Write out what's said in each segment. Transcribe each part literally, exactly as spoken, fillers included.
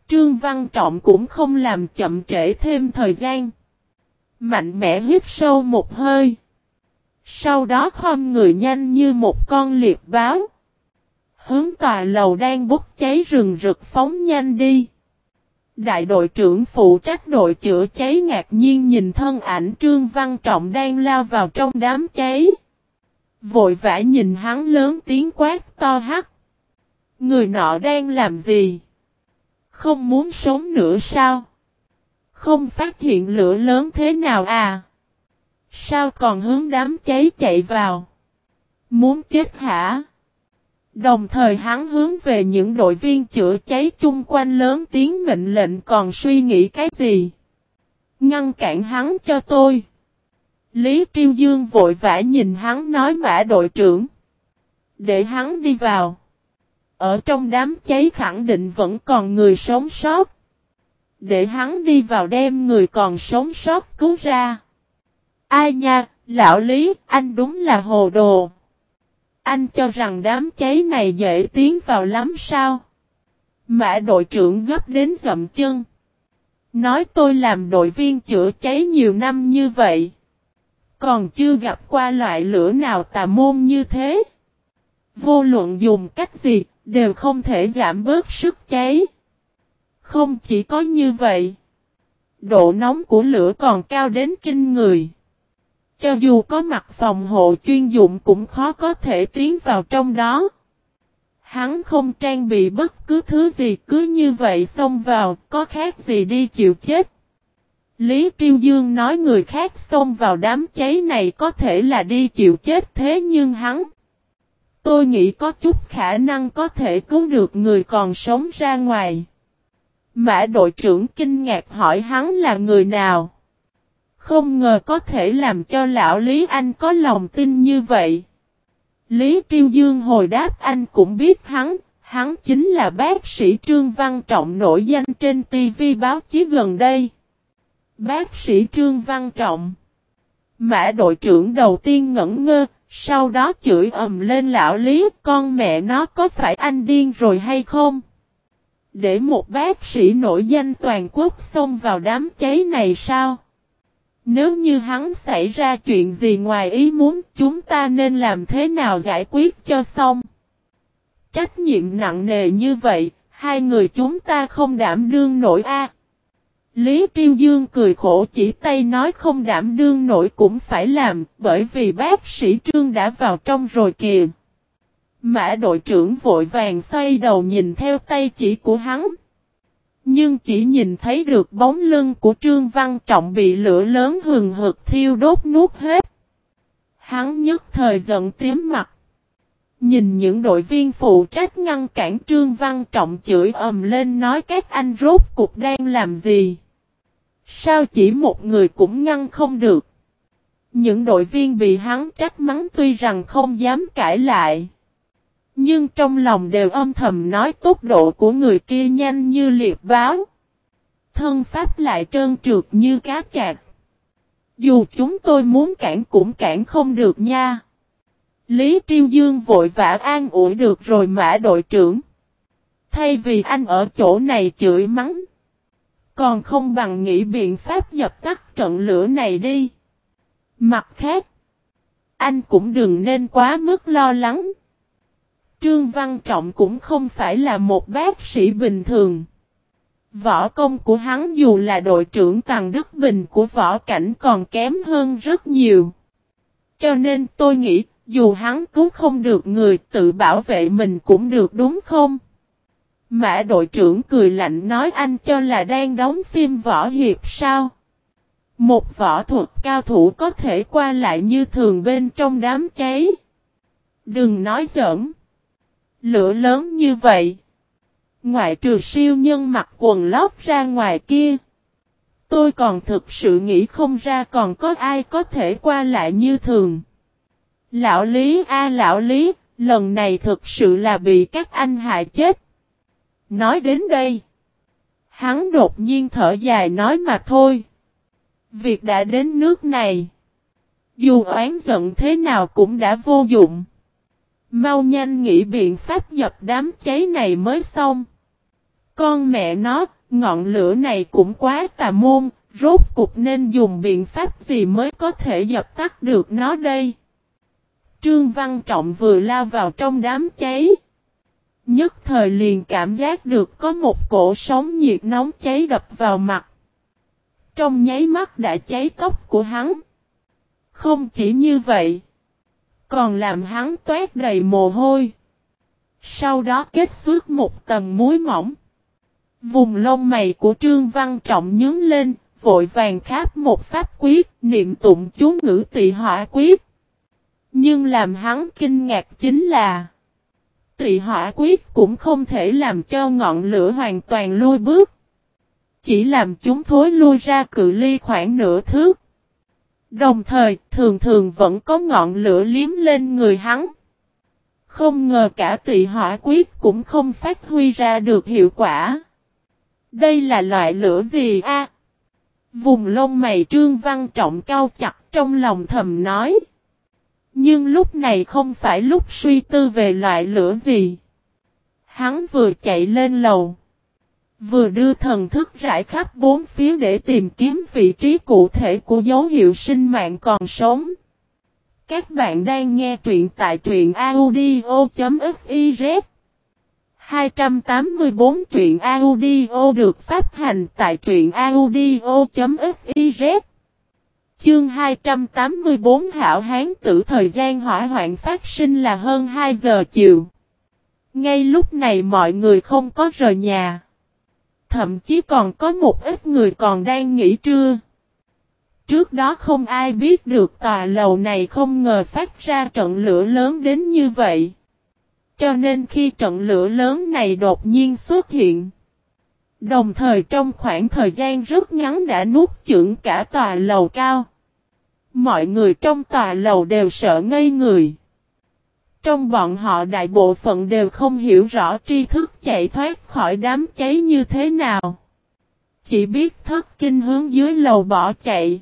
Trương Văn Trọng cũng không làm chậm trễ thêm thời gian. Mạnh mẽ hít sâu một hơi. Sau đó khom người nhanh như một con liệp báo. Hướng tòa lầu đang bốc cháy rừng rực phóng nhanh đi. Đại đội trưởng phụ trách đội chữa cháy ngạc nhiên nhìn thân ảnh Trương Văn Trọng đang lao vào trong đám cháy. Vội vã nhìn hắn lớn tiếng quát to hắc. Người nọ đang làm gì? Không muốn sống nữa sao? Không phát hiện lửa lớn thế nào à? Sao còn hướng đám cháy chạy vào? Muốn chết hả? Đồng thời hắn hướng về những đội viên chữa cháy chung quanh lớn tiếng mệnh lệnh còn suy nghĩ cái gì? Ngăn cản hắn cho tôi. Lý Triêu Dương vội vã nhìn hắn nói Mã đội trưởng. Để hắn đi vào. Ở trong đám cháy khẳng định vẫn còn người sống sót. Để hắn đi vào đem người còn sống sót cứu ra. Ai nha, lão Lý, anh đúng là hồ đồ. Anh cho rằng đám cháy này dễ tiến vào lắm sao? Mã đội trưởng gấp đến dậm chân. Nói tôi làm đội viên chữa cháy nhiều năm như vậy. Còn chưa gặp qua loại lửa nào tà môn như thế. Vô luận dùng cách gì, đều không thể giảm bớt sức cháy. Không chỉ có như vậy. Độ nóng của lửa còn cao đến kinh người. Cho dù có mặt phòng hộ chuyên dụng cũng khó có thể tiến vào trong đó. Hắn không trang bị bất cứ thứ gì cứ như vậy xông vào, có khác gì đi chịu chết. Lý Triêu Dương nói người khác xông vào đám cháy này có thể là đi chịu chết thế nhưng hắn. Tôi nghĩ có chút khả năng có thể cứu được người còn sống ra ngoài. Mã đội trưởng kinh ngạc hỏi hắn là người nào. Không ngờ có thể làm cho lão Lý Anh có lòng tin như vậy. Lý Triêu Dương hồi đáp anh cũng biết hắn, hắn chính là bác sĩ Trương Văn Trọng nổi danh trên ti vi báo chí gần đây. Bác sĩ Trương Văn Trọng. Mã đội trưởng đầu tiên ngẩn ngơ, sau đó chửi ầm lên lão Lý, con mẹ nó có phải anh điên rồi hay không? Để một bác sĩ nổi danh toàn quốc xông vào đám cháy này sao? Nếu như hắn xảy ra chuyện gì ngoài ý muốn, chúng ta nên làm thế nào giải quyết cho xong? Trách nhiệm nặng nề như vậy, hai người chúng ta không đảm đương nổi a. Lý Triêu Dương cười khổ chỉ tay nói không đảm đương nổi cũng phải làm, bởi vì bác sĩ Trương đã vào trong rồi kìa. Mã đội trưởng vội vàng xoay đầu nhìn theo tay chỉ của hắn. Nhưng chỉ nhìn thấy được bóng lưng của Trương Văn Trọng bị lửa lớn hừng hực thiêu đốt nuốt hết. Hắn nhất thời giận tím mặt. Nhìn những đội viên phụ trách ngăn cản Trương Văn Trọng chửi ầm lên nói các anh rốt cục đang làm gì? Sao chỉ một người cũng ngăn không được? Những đội viên bị hắn trách mắng tuy rằng không dám cãi lại. Nhưng trong lòng đều âm thầm nói tốc độ của người kia nhanh như liệp báo. Thân pháp lại trơn trượt như cá chạch. Dù chúng tôi muốn cản cũng cản không được nha. Lý Triêu Dương vội vã an ủi được rồi Mã đội trưởng. Thay vì anh ở chỗ này chửi mắng. Còn không bằng nghĩ biện pháp dập tắt trận lửa này đi. Mặt khác. Anh cũng đừng nên quá mức lo lắng. Trương Văn Trọng cũng không phải là một bác sĩ bình thường. Võ công của hắn dù là đội trưởng Tằng Đức Bình của võ cảnh còn kém hơn rất nhiều. Cho nên tôi nghĩ, dù hắn cứu không được người tự bảo vệ mình cũng được đúng không? Mã đội trưởng cười lạnh nói anh cho là đang đóng phim võ hiệp sao? Một võ thuật cao thủ có thể qua lại như thường bên trong đám cháy. Đừng nói giỡn. Lửa lớn như vậy. Ngoại trừ siêu nhân mặc quần lót ra ngoài kia. Tôi còn thực sự nghĩ không ra còn có ai có thể qua lại như thường. Lão Lý a lão Lý, lần này thực sự là bị các anh hại chết. Nói đến đây. Hắn đột nhiên thở dài nói mà thôi. Việc đã đến nước này. Dù oán giận thế nào cũng đã vô dụng. Mau nhanh nghĩ biện pháp dập đám cháy này mới xong. Con mẹ nó, ngọn lửa này cũng quá tà môn, rốt cục nên dùng biện pháp gì mới có thể dập tắt được nó đây? Trương Văn Trọng vừa lao vào trong đám cháy. Nhất thời liền cảm giác được có một cổ sóng nhiệt nóng cháy đập vào mặt. Trong nháy mắt đã cháy tóc của hắn. Không chỉ như vậy, còn làm hắn toát đầy mồ hôi. Sau đó kết xuất một tầng muối mỏng. Vùng lông mày của Trương Văn Trọng nhướng lên, vội vàng kháp một pháp quyết, niệm tụng chú ngữ tị hỏa quyết. Nhưng làm hắn kinh ngạc chính là tị hỏa quyết cũng không thể làm cho ngọn lửa hoàn toàn lui bước. Chỉ làm chúng thối lui ra cự ly khoảng nửa thước. Đồng thời, thường thường vẫn có ngọn lửa liếm lên người hắn. Không ngờ cả tị hỏa quyết cũng không phát huy ra được hiệu quả. Đây là loại lửa gì a? À? Vùng lông mày Trương Văn Trọng cau chặt trong lòng thầm nói. Nhưng lúc này không phải lúc suy tư về loại lửa gì. Hắn vừa chạy lên lầu, vừa đưa thần thức rải khắp bốn phía để tìm kiếm vị trí cụ thể của dấu hiệu sinh mạng còn sống. Các bạn đang nghe truyện tại truyện audio.fiz. hai trăm tám mươi tư truyện audio được phát hành tại truyện audio.fiz. Chương hai trăm tám mươi tư Hảo Hán Tử. Thời gian hỏa hoạn phát sinh là hơn hai giờ chiều. Ngay lúc này mọi người không có rời nhà. Thậm chí còn có một ít người còn đang nghỉ trưa. Trước đó không ai biết được tòa lầu này không ngờ phát ra trận lửa lớn đến như vậy. Cho nên khi trận lửa lớn này đột nhiên xuất hiện, đồng thời trong khoảng thời gian rất ngắn đã nuốt chửng cả tòa lầu cao. Mọi người trong tòa lầu đều sợ ngây người. Trong bọn họ đại bộ phận đều không hiểu rõ tri thức chạy thoát khỏi đám cháy như thế nào. Chỉ biết thất kinh hướng dưới lầu bỏ chạy.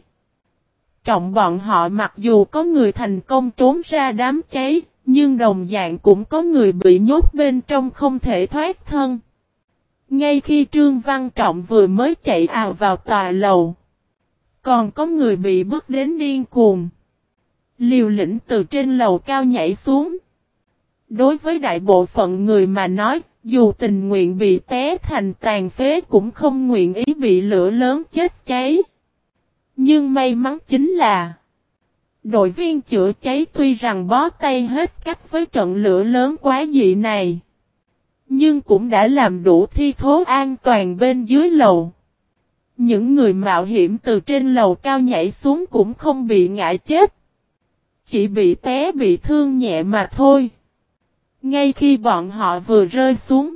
Trong bọn họ mặc dù có người thành công trốn ra đám cháy, nhưng đồng dạng cũng có người bị nhốt bên trong không thể thoát thân. Ngay khi Trương Văn Trọng vừa mới chạy ào vào tòa lầu, còn có người bị bước đến điên cuồng, liều lĩnh từ trên lầu cao nhảy xuống. Đối với đại bộ phận người mà nói, dù tình nguyện bị té thành tàn phế cũng không nguyện ý bị lửa lớn chết cháy. Nhưng may mắn chính là đội viên chữa cháy tuy rằng bó tay hết cách với trận lửa lớn quá dị này, nhưng cũng đã làm đủ thi thố an toàn bên dưới lầu. Những người mạo hiểm từ trên lầu cao nhảy xuống cũng không bị ngã chết, chỉ bị té bị thương nhẹ mà thôi. Ngay khi bọn họ vừa rơi xuống,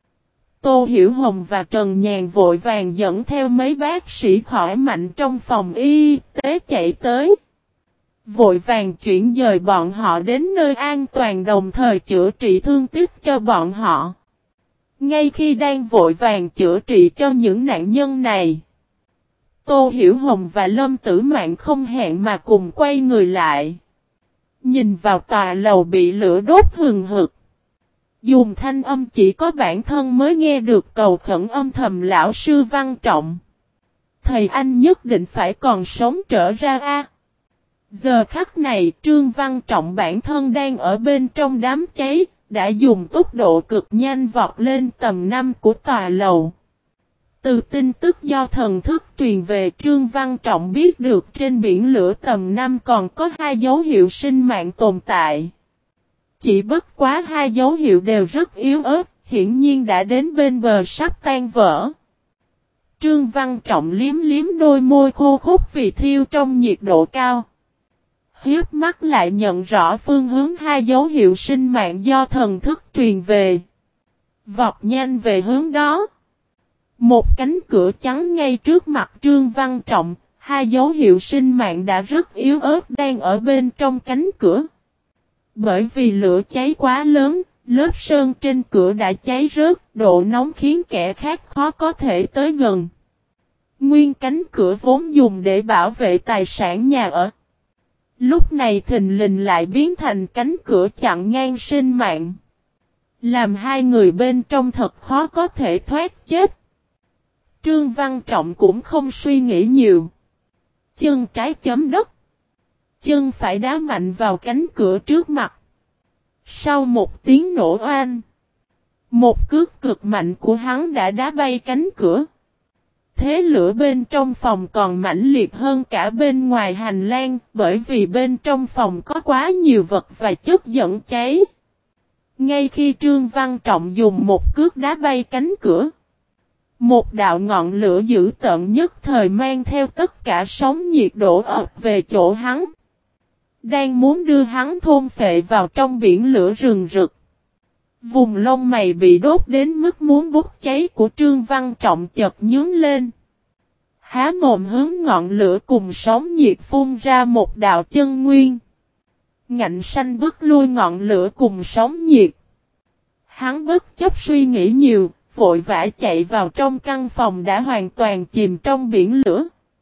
Tô Hiểu Hồng và Trần Nhàn vội vàng dẫn theo mấy bác sĩ khỏi mạnh trong phòng y tế chạy tới. Vội vàng chuyển dời bọn họ đến nơi an toàn, đồng thời chữa trị thương tích cho bọn họ. Ngay khi đang vội vàng chữa trị cho những nạn nhân này, Tô Hiểu Hồng và Lâm Tử Mạn không hẹn mà cùng quay người lại. Nhìn vào tòa lầu bị lửa đốt hừng hực, dùng thanh âm chỉ có bản thân mới nghe được cầu khẩn âm thầm: lão sư Văn Trọng, thầy anh nhất định phải còn sống trở ra a. Giờ khắc này Trương Văn Trọng bản thân đang ở bên trong đám cháy, đã dùng tốc độ cực nhanh vọt lên tầng năm của tòa lầu. Từ tin tức do thần thức truyền về, Trương Văn Trọng biết được trên biển lửa tầng năm còn có hai dấu hiệu sinh mạng tồn tại. Chỉ bất quá hai dấu hiệu đều rất yếu ớt, hiển nhiên đã đến bên bờ sắp tan vỡ. Trương Văn Trọng liếm liếm đôi môi khô khốc vì thiêu trong nhiệt độ cao. Hiếp mắt lại nhận rõ phương hướng hai dấu hiệu sinh mạng do thần thức truyền về. Vọt nhanh về hướng đó. Một cánh cửa trắng ngay trước mặt Trương Văn Trọng, hai dấu hiệu sinh mạng đã rất yếu ớt đang ở bên trong cánh cửa. Bởi vì lửa cháy quá lớn, lớp sơn trên cửa đã cháy rớt, độ nóng khiến kẻ khác khó có thể tới gần. Nguyên cánh cửa vốn dùng để bảo vệ tài sản nhà ở, lúc này thình lình lại biến thành cánh cửa chặn ngang sinh mạng. Làm hai người bên trong thật khó có thể thoát chết. Trương Văn Trọng cũng không suy nghĩ nhiều. Chân trái chấm đất. Chân phải đá mạnh vào cánh cửa trước mặt. Sau một tiếng nổ oanh. Một cước cực mạnh của hắn đã đá bay cánh cửa. Thế lửa bên trong phòng còn mãnh liệt hơn cả bên ngoài hành lang, bởi vì bên trong phòng có quá nhiều vật và chất dẫn cháy. Ngay khi Trương Văn Trọng dùng một cước đá bay cánh cửa, một đạo ngọn lửa dữ tợn nhất thời mang theo tất cả sóng nhiệt đổ ập về chỗ hắn. Đang muốn đưa hắn thôn phệ vào trong biển lửa rừng rực. Vùng lông mày bị đốt đến mức muốn bốc cháy của Trương Văn Trọng chợt nhướng lên. Há mồm hướng ngọn lửa cùng sóng nhiệt phun ra một đạo chân nguyên. Ngạnh xanh bức lui ngọn lửa cùng sóng nhiệt. Hắn bất chấp suy nghĩ nhiều, vội vã chạy vào trong căn phòng đã hoàn toàn chìm trong biển lửa.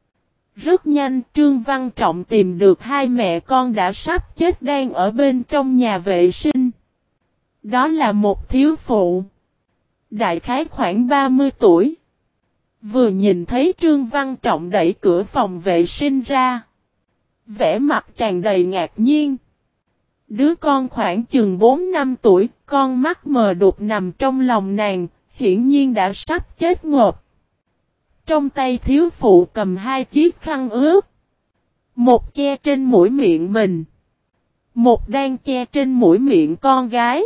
Rất nhanh Trương Văn Trọng tìm được hai mẹ con đã sắp chết đang ở bên trong nhà vệ sinh. Đó là một thiếu phụ. Đại khái khoảng ba mươi tuổi. Vừa nhìn thấy Trương Văn Trọng đẩy cửa phòng vệ sinh ra. Vẻ mặt tràn đầy ngạc nhiên. Đứa con khoảng chừng bốn năm tuổi, con mắt mờ đục nằm trong lòng nàng, hiển nhiên đã sắp chết ngộp. Trong tay thiếu phụ cầm hai chiếc khăn ướt. Một che trên mũi miệng mình. Một đang che trên mũi miệng con gái.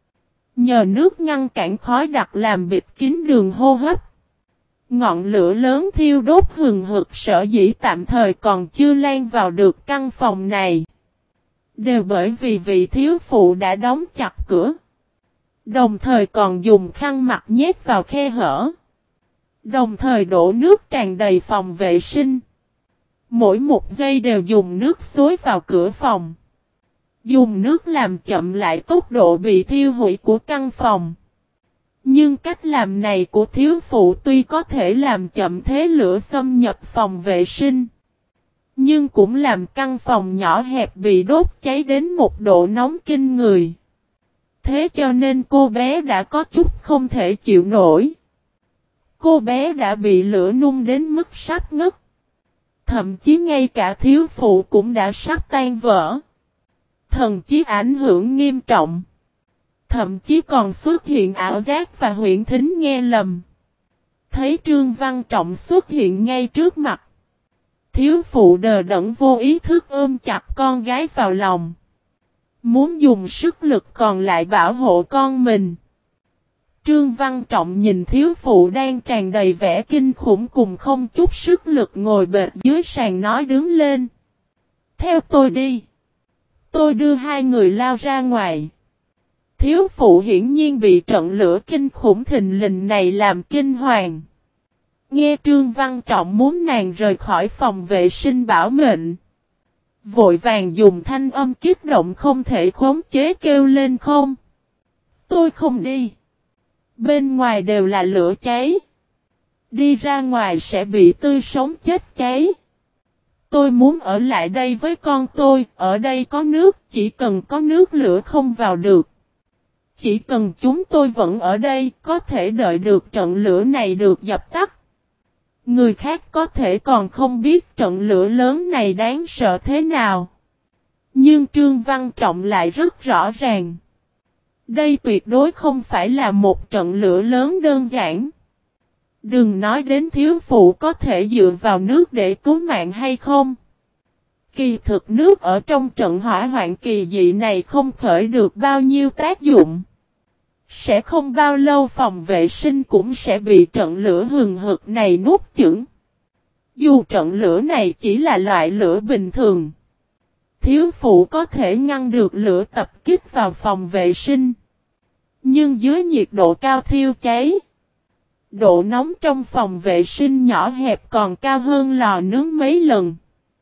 Nhờ nước ngăn cản khói đặc làm bịt kín đường hô hấp. Ngọn lửa lớn thiêu đốt hừng hực sở dĩ tạm thời còn chưa lan vào được căn phòng này. Đều bởi vì vị thiếu phụ đã đóng chặt cửa. Đồng thời còn dùng khăn mặt nhét vào khe hở. Đồng thời đổ nước tràn đầy phòng vệ sinh. Mỗi một giây đều dùng nước xối vào cửa phòng. Dùng nước làm chậm lại tốc độ bị thiêu hủy của căn phòng. Nhưng cách làm này của thiếu phụ tuy có thể làm chậm thế lửa xâm nhập phòng vệ sinh. Nhưng cũng làm căn phòng nhỏ hẹp bị đốt cháy đến một độ nóng kinh người. Thế cho nên cô bé đã có chút không thể chịu nổi. Cô bé đã bị lửa nung đến mức sắp ngất. Thậm chí ngay cả thiếu phụ cũng đã sắp tan vỡ. Thần chí ảnh hưởng nghiêm trọng. Thậm chí còn xuất hiện ảo giác và huyễn thính nghe lầm. Thấy Trương Văn Trọng xuất hiện ngay trước mặt. Thiếu phụ đờ đẫn vô ý thức ôm chặt con gái vào lòng. Muốn dùng sức lực còn lại bảo hộ con mình. Trương Văn Trọng nhìn thiếu phụ đang tràn đầy vẻ kinh khủng cùng không chút sức lực ngồi bệt dưới sàn nói đứng lên. Theo tôi đi. Tôi đưa hai người lao ra ngoài. Thiếu phụ hiển nhiên bị trận lửa kinh khủng thình lình này làm kinh hoàng. Nghe Trương Văn Trọng muốn nàng rời khỏi phòng vệ sinh bảo mệnh. Vội vàng dùng thanh âm kích động không thể khống chế kêu lên không. Tôi không đi. Bên ngoài đều là lửa cháy. Đi ra ngoài sẽ bị tươi sống chết cháy. Tôi muốn ở lại đây với con tôi, ở đây có nước, chỉ cần có nước lửa không vào được. Chỉ cần chúng tôi vẫn ở đây, có thể đợi được trận lửa này được dập tắt. Người khác có thể còn không biết trận lửa lớn này đáng sợ thế nào. Nhưng Trương Văn Trọng lại rất rõ ràng. Đây tuyệt đối không phải là một trận lửa lớn đơn giản. Đừng nói đến thiếu phụ có thể dựa vào nước để cứu mạng hay không. Kỳ thực nước ở trong trận hỏa hoạn kỳ dị này không khởi được bao nhiêu tác dụng. Sẽ không bao lâu phòng vệ sinh cũng sẽ bị trận lửa hừng hực này nuốt chửng. Dù trận lửa này chỉ là loại lửa bình thường. Thiếu phụ có thể ngăn được lửa tập kích vào phòng vệ sinh. Nhưng dưới nhiệt độ cao thiêu cháy. Độ nóng trong phòng vệ sinh nhỏ hẹp còn cao hơn lò nướng mấy lần.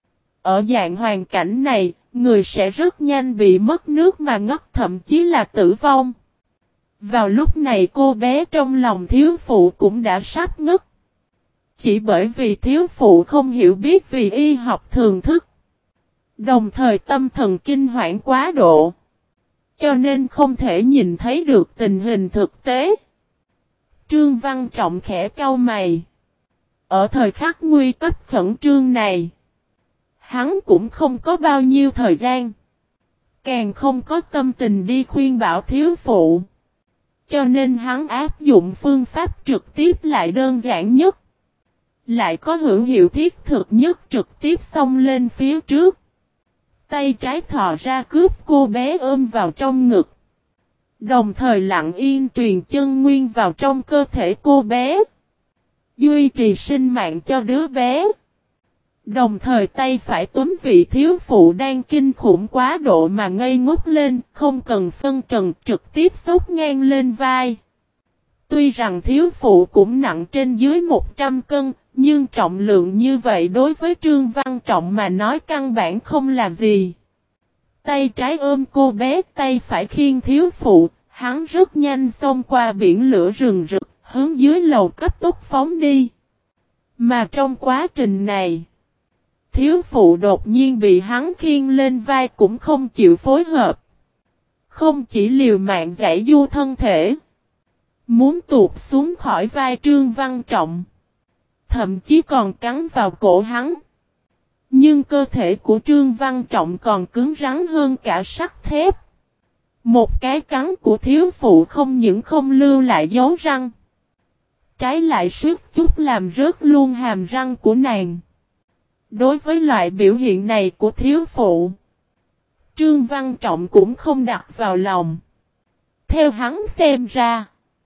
Ở dạng hoàn cảnh này, người sẽ rất nhanh bị mất nước mà ngất thậm chí là tử vong. Vào lúc này cô bé trong lòng thiếu phụ cũng đã sắp ngất. Chỉ bởi vì thiếu phụ không hiểu biết vì y học thường thức. Đồng thời tâm thần kinh hoảng quá độ. cho nên không thể nhìn thấy được tình hình thực tế. Trương Văn Trọng khẽ cau mày. Ở thời khắc nguy cấp khẩn trương này, hắn cũng không có bao nhiêu thời gian, càng không có tâm tình đi khuyên bảo thiếu phụ. Cho nên hắn áp dụng phương pháp trực tiếp lại đơn giản nhất, lại có hữu hiệu thiết thực nhất, trực tiếp xông lên phía trước. Tay trái thò ra cướp cô bé ôm vào trong ngực, đồng thời lặng yên truyền chân nguyên vào trong cơ thể cô bé, duy trì sinh mạng cho đứa bé. Đồng thời tay phải túm vị thiếu phụ đang kinh khủng quá độ mà ngây ngốc lên, không cần phân trần, trực tiếp xốc ngang lên vai. Tuy rằng thiếu phụ cũng nặng trên dưới một trăm cân, nhưng trọng lượng như vậy đối với Trương Văn Trọng mà nói căn bản không là gì. Tay trái ôm cô bé, tay phải khiêng thiếu phụ, hắn rất nhanh xông qua biển lửa rừng rực, hướng dưới lầu cấp tốc phóng đi. Mà trong quá trình này, thiếu phụ đột nhiên bị hắn khiêng lên vai cũng không chịu phối hợp. Không chỉ liều mạng giải du thân thể, muốn tuột xuống khỏi vai Trương Văn Trọng, thậm chí còn cắn vào cổ hắn. Nhưng cơ thể của Trương Văn Trọng còn cứng rắn hơn cả sắt thép. Một cái cắn của thiếu phụ không những không lưu lại dấu răng, trái lại suýt chút làm rớt luôn hàm răng của nàng. Đối với loại biểu hiện này của thiếu phụ, Trương Văn Trọng cũng không đặt vào lòng. Theo hắn xem ra,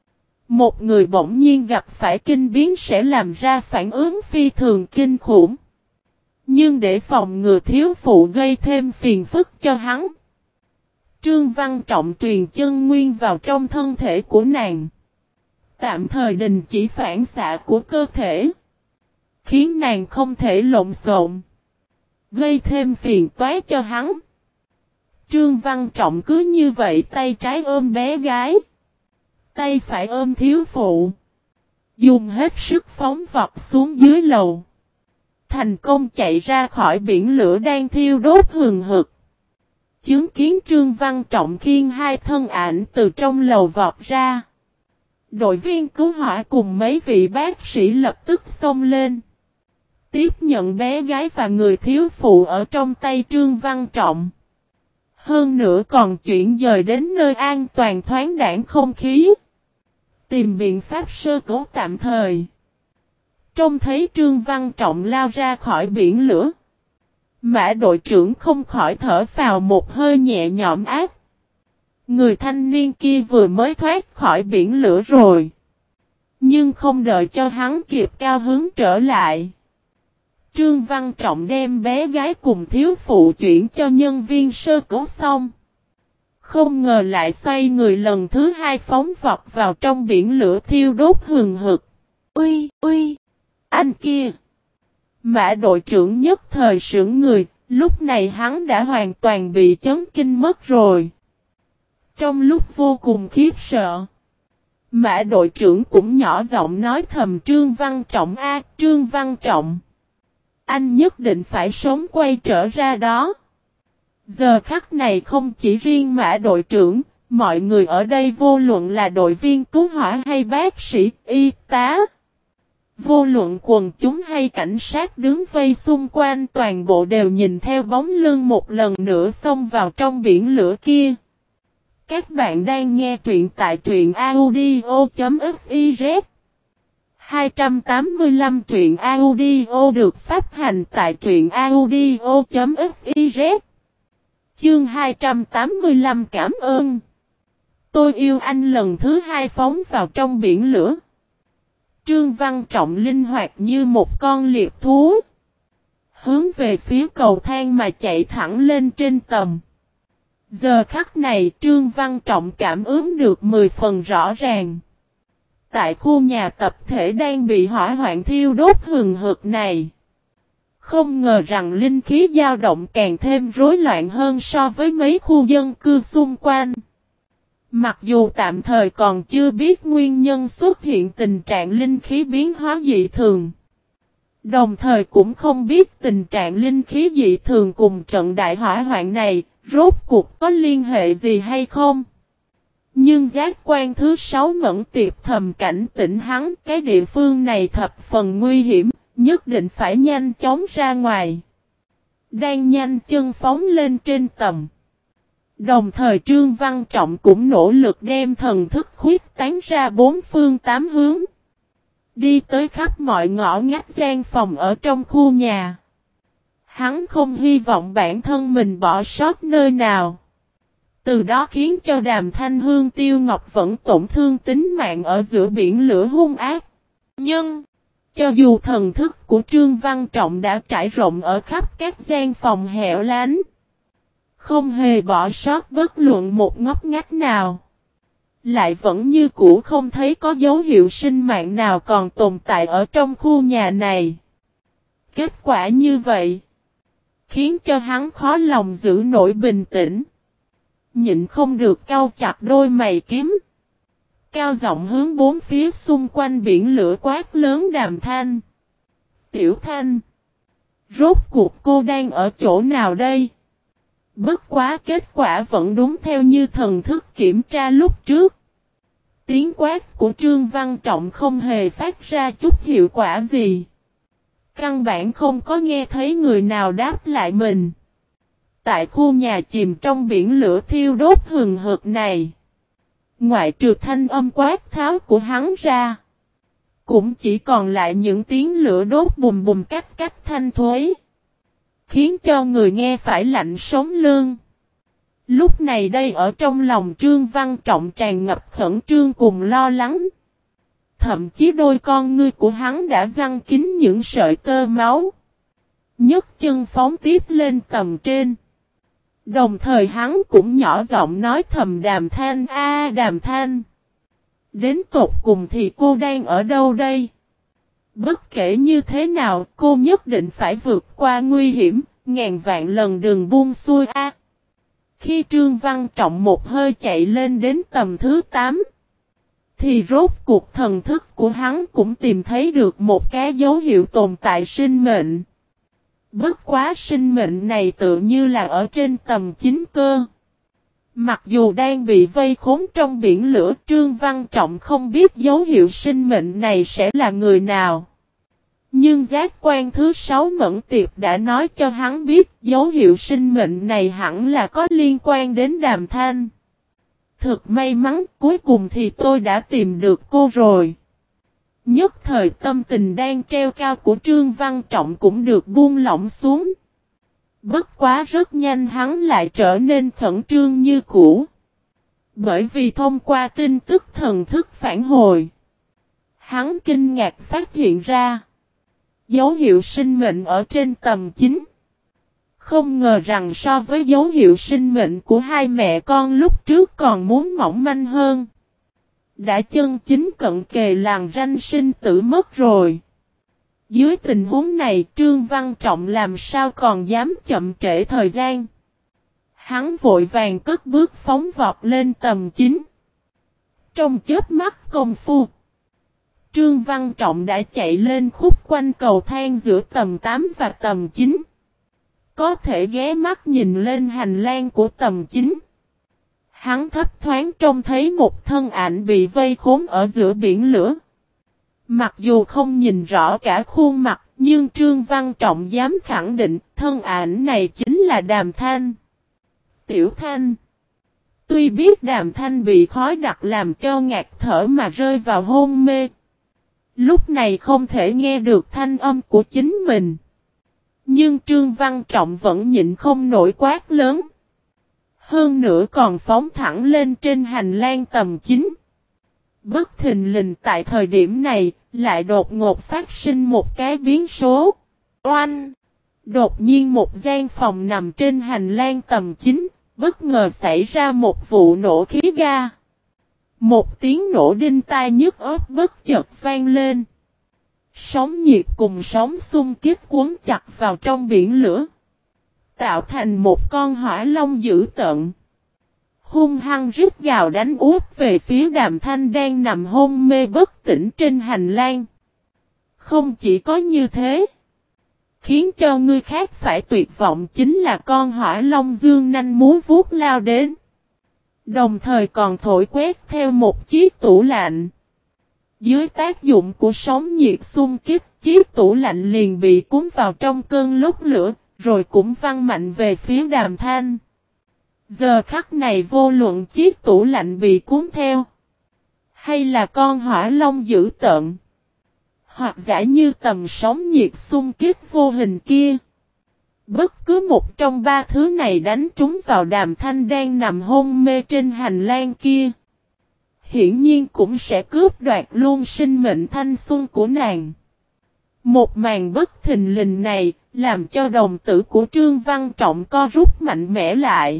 một người bỗng nhiên gặp phải kinh biến sẽ làm ra phản ứng phi thường kinh khủng. Nhưng để phòng ngừa thiếu phụ gây thêm phiền phức cho hắn, Trương Văn Trọng truyền chân nguyên vào trong thân thể của nàng, tạm thời đình chỉ phản xạ của cơ thể, khiến nàng không thể lộn xộn, gây thêm phiền toái cho hắn. Trương Văn Trọng cứ như vậy tay trái ôm bé gái, tay phải ôm thiếu phụ, dùng hết sức phóng vọt xuống dưới lầu, thành công chạy ra khỏi biển lửa đang thiêu đốt hừng hực. Chứng kiến Trương Văn Trọng khiêng hai thân ảnh từ trong lầu vọt ra, đội viên cứu hỏa cùng mấy vị bác sĩ lập tức xông lên, tiếp nhận bé gái và người thiếu phụ ở trong tay Trương Văn Trọng. Hơn nữa còn chuyển dời đến nơi an toàn thoáng đãng không khí, tìm biện pháp sơ cứu tạm thời. Trông thấy Trương Văn Trọng lao ra khỏi biển lửa, Mã đội trưởng không khỏi thở phào một hơi nhẹ nhõm ác. Người thanh niên kia vừa mới thoát khỏi biển lửa rồi. Nhưng không đợi cho hắn kịp cao hứng trở lại, Trương Văn Trọng đem bé gái cùng thiếu phụ chuyển cho nhân viên sơ cứu xong, không ngờ lại xoay người lần thứ hai phóng vọt vào trong biển lửa thiêu đốt hừng hực. Uy, uy, anh kia! Mã đội trưởng nhất thời sững người, lúc này hắn đã hoàn toàn bị chấn kinh mất rồi. Trong lúc vô cùng khiếp sợ, Mã đội trưởng cũng nhỏ giọng nói thầm Trương Văn Trọng a, Trương Văn Trọng, anh nhất định phải sống quay trở ra đó. Giờ khắc này không chỉ riêng Mã đội trưởng, mọi người ở đây vô luận là đội viên cứu hỏa hay bác sĩ, y tá, vô luận quần chúng hay cảnh sát đứng vây xung quanh toàn bộ đều nhìn theo bóng lưng một lần nữa xông vào trong biển lửa kia. Các bạn đang nghe truyện tại truyện audio chấm fiz. hai trăm tám mươi lăm truyện audio được phát hành tại truyện audio chấm fiz. Chương hai trăm tám mươi lăm cảm ơn. Tôi yêu anh lần thứ hai phóng vào trong biển lửa. Trương Văn Trọng linh hoạt như một con liệp thú, hướng về phía cầu thang mà chạy thẳng lên trên tầng. Giờ khắc này Trương Văn Trọng cảm ứng được mười phần rõ ràng. Tại khu nhà tập thể đang bị hỏa hoạn thiêu đốt hừng hực này, không ngờ rằng linh khí dao động càng thêm rối loạn hơn so với mấy khu dân cư xung quanh. Mặc dù tạm thời còn chưa biết nguyên nhân xuất hiện tình trạng linh khí biến hóa dị thường, đồng thời cũng không biết tình trạng linh khí dị thường cùng trận đại hỏa hoạn này Rốt cuộc có liên hệ gì hay không? Nhưng giác quan thứ sáu Mẫn Tiệp thầm cảnh tỉnh hắn, cái địa phương này thập phần nguy hiểm, nhất định phải nhanh chóng ra ngoài. Đang nhanh chân phóng lên trên tầm. Đồng thời Trương Văn Trọng cũng nỗ lực đem thần thức khuyết tán ra bốn phương tám hướng. Đi tới khắp mọi ngõ ngách gian phòng ở trong khu nhà. Hắn không hy vọng bản thân mình bỏ sót nơi nào. Từ đó khiến cho Đàm Thanh Hương Tiêu Ngọc vẫn tổn thương tính mạng ở giữa biển lửa hung ác. Nhưng, cho dù thần thức của Trương Văn Trọng đã trải rộng ở khắp các gian phòng hẻo lánh, không hề bỏ sót bất luận một ngóc ngách nào, lại vẫn như cũ không thấy có dấu hiệu sinh mạng nào còn tồn tại ở trong khu nhà này. Kết quả như vậy, khiến cho hắn khó lòng giữ nổi bình tĩnh. Nhịn không được cau chặt đôi mày kiếm. Cao giọng hướng bốn phía xung quanh biển lửa quát lớn Đàm Thanh. Tiểu Thanh. Rốt cuộc cô đang ở chỗ nào đây? Bất quá kết quả vẫn đúng theo như thần thức kiểm tra lúc trước. Tiếng quát của Trương Văn Trọng không hề phát ra chút hiệu quả gì. Căn bản không có nghe thấy người nào đáp lại mình. Tại khu nhà chìm trong biển lửa thiêu đốt hừng hực này, ngoại trừ thanh âm quát tháo của hắn ra, cũng chỉ còn lại những tiếng lửa đốt bùm bùm cách cách thanh thuế, khiến cho người nghe phải lạnh sống lưng. Lúc này đây ở trong lòng Trương Văn Trọng tràn ngập khẩn trương cùng lo lắng. Thậm chí đôi con ngươi của hắn đã răng kín những sợi tơ máu. Nhấc chân phóng tiếp lên tầm trên. Đồng thời hắn cũng nhỏ giọng nói thầm Đàm Thanh a Đàm Thanh. Đến tột cùng thì cô đang ở đâu đây? Bất kể như thế nào cô nhất định phải vượt qua nguy hiểm, ngàn vạn lần đừng buông xuôi a. Khi Trương Văn Trọng một hơi chạy lên đến tầm thứ tám, thì rốt cuộc thần thức của hắn cũng tìm thấy được một cái dấu hiệu tồn tại sinh mệnh. Bất quá sinh mệnh này tự như là ở trên tầm chín cơ. Mặc dù đang bị vây khốn trong biển lửa, Trương Văn Trọng không biết dấu hiệu sinh mệnh này sẽ là người nào. Nhưng giác quan thứ sáu Mẫn Tiệp đã nói cho hắn biết dấu hiệu sinh mệnh này hẳn là có liên quan đến Đàm Thanh. Thực may mắn, cuối cùng thì tôi đã tìm được cô rồi. Nhất thời tâm tình đang treo cao của Trương Văn Trọng cũng được buông lỏng xuống. Bất quá rất nhanh hắn lại trở nên khẩn trương như cũ. Bởi vì thông qua tin tức thần thức phản hồi, hắn kinh ngạc phát hiện ra dấu hiệu sinh mệnh ở trên tầm chín. Không ngờ rằng so với dấu hiệu sinh mệnh của hai mẹ con lúc trước còn muốn mỏng manh hơn. Đã chân chính cận kề làng ranh sinh tử mất rồi. Dưới tình huống này Trương Văn Trọng làm sao còn dám chậm trễ thời gian. Hắn vội vàng cất bước phóng vọt lên tầm chín. Trong chớp mắt công phu, Trương Văn Trọng đã chạy lên khúc quanh cầu thang giữa tầm tám và tầm chín. Có thể ghé mắt nhìn lên hành lang của tầm chín. Hắn thấp thoáng trông thấy một thân ảnh bị vây khốn ở giữa biển lửa. Mặc dù không nhìn rõ cả khuôn mặt, nhưng Trương Văn Trọng dám khẳng định thân ảnh này chính là Đàm Thanh. Tiểu Thanh. Tuy biết Đàm Thanh bị khói đặc làm cho ngạt thở mà rơi vào hôn mê. Lúc này không thể nghe được thanh âm của chính mình. Nhưng Trương Văn Trọng vẫn nhịn không nổi quát lớn. Hơn nữa còn phóng thẳng lên trên hành lang tầm chín. Bất thình lình tại thời điểm này, lại đột ngột phát sinh một cái biến số. Oanh! Đột nhiên một gian phòng nằm trên hành lang tầm chín, bất ngờ xảy ra một vụ nổ khí ga. Một tiếng nổ đinh tai nhức óc bất chợt vang lên. Sóng nhiệt cùng sóng xung kích cuốn chặt vào trong biển lửa, tạo thành một con hỏa long dữ tợn. Hung hăng rít gào đánh úp về phía Đàm Thanh đang nằm hôn mê bất tỉnh trên hành lang. Không chỉ có như thế, Khiến cho người khác phải tuyệt vọng chính là con hỏa long dương nanh múa vuốt lao đến. Đồng thời còn thổi quét theo một chiếc tủ lạnh. Dưới tác dụng của sóng nhiệt xung kích, chiếc tủ lạnh liền bị cuốn vào trong cơn lốc lửa, rồi cũng văng mạnh về phía Đàm Thanh. Giờ khắc này vô luận chiếc tủ lạnh bị cuốn theo, hay là con hỏa long dữ tợn, hoặc giả như tầm sóng nhiệt xung kích vô hình kia. Bất cứ một trong ba thứ này đánh trúng vào Đàm Thanh đang nằm hôn mê trên hành lang kia, hiển nhiên cũng sẽ cướp đoạt luôn sinh mệnh thanh xuân của nàng. Một màn bất thình lình này, làm cho đồng tử của Trương Văn Trọng co rút mạnh mẽ lại.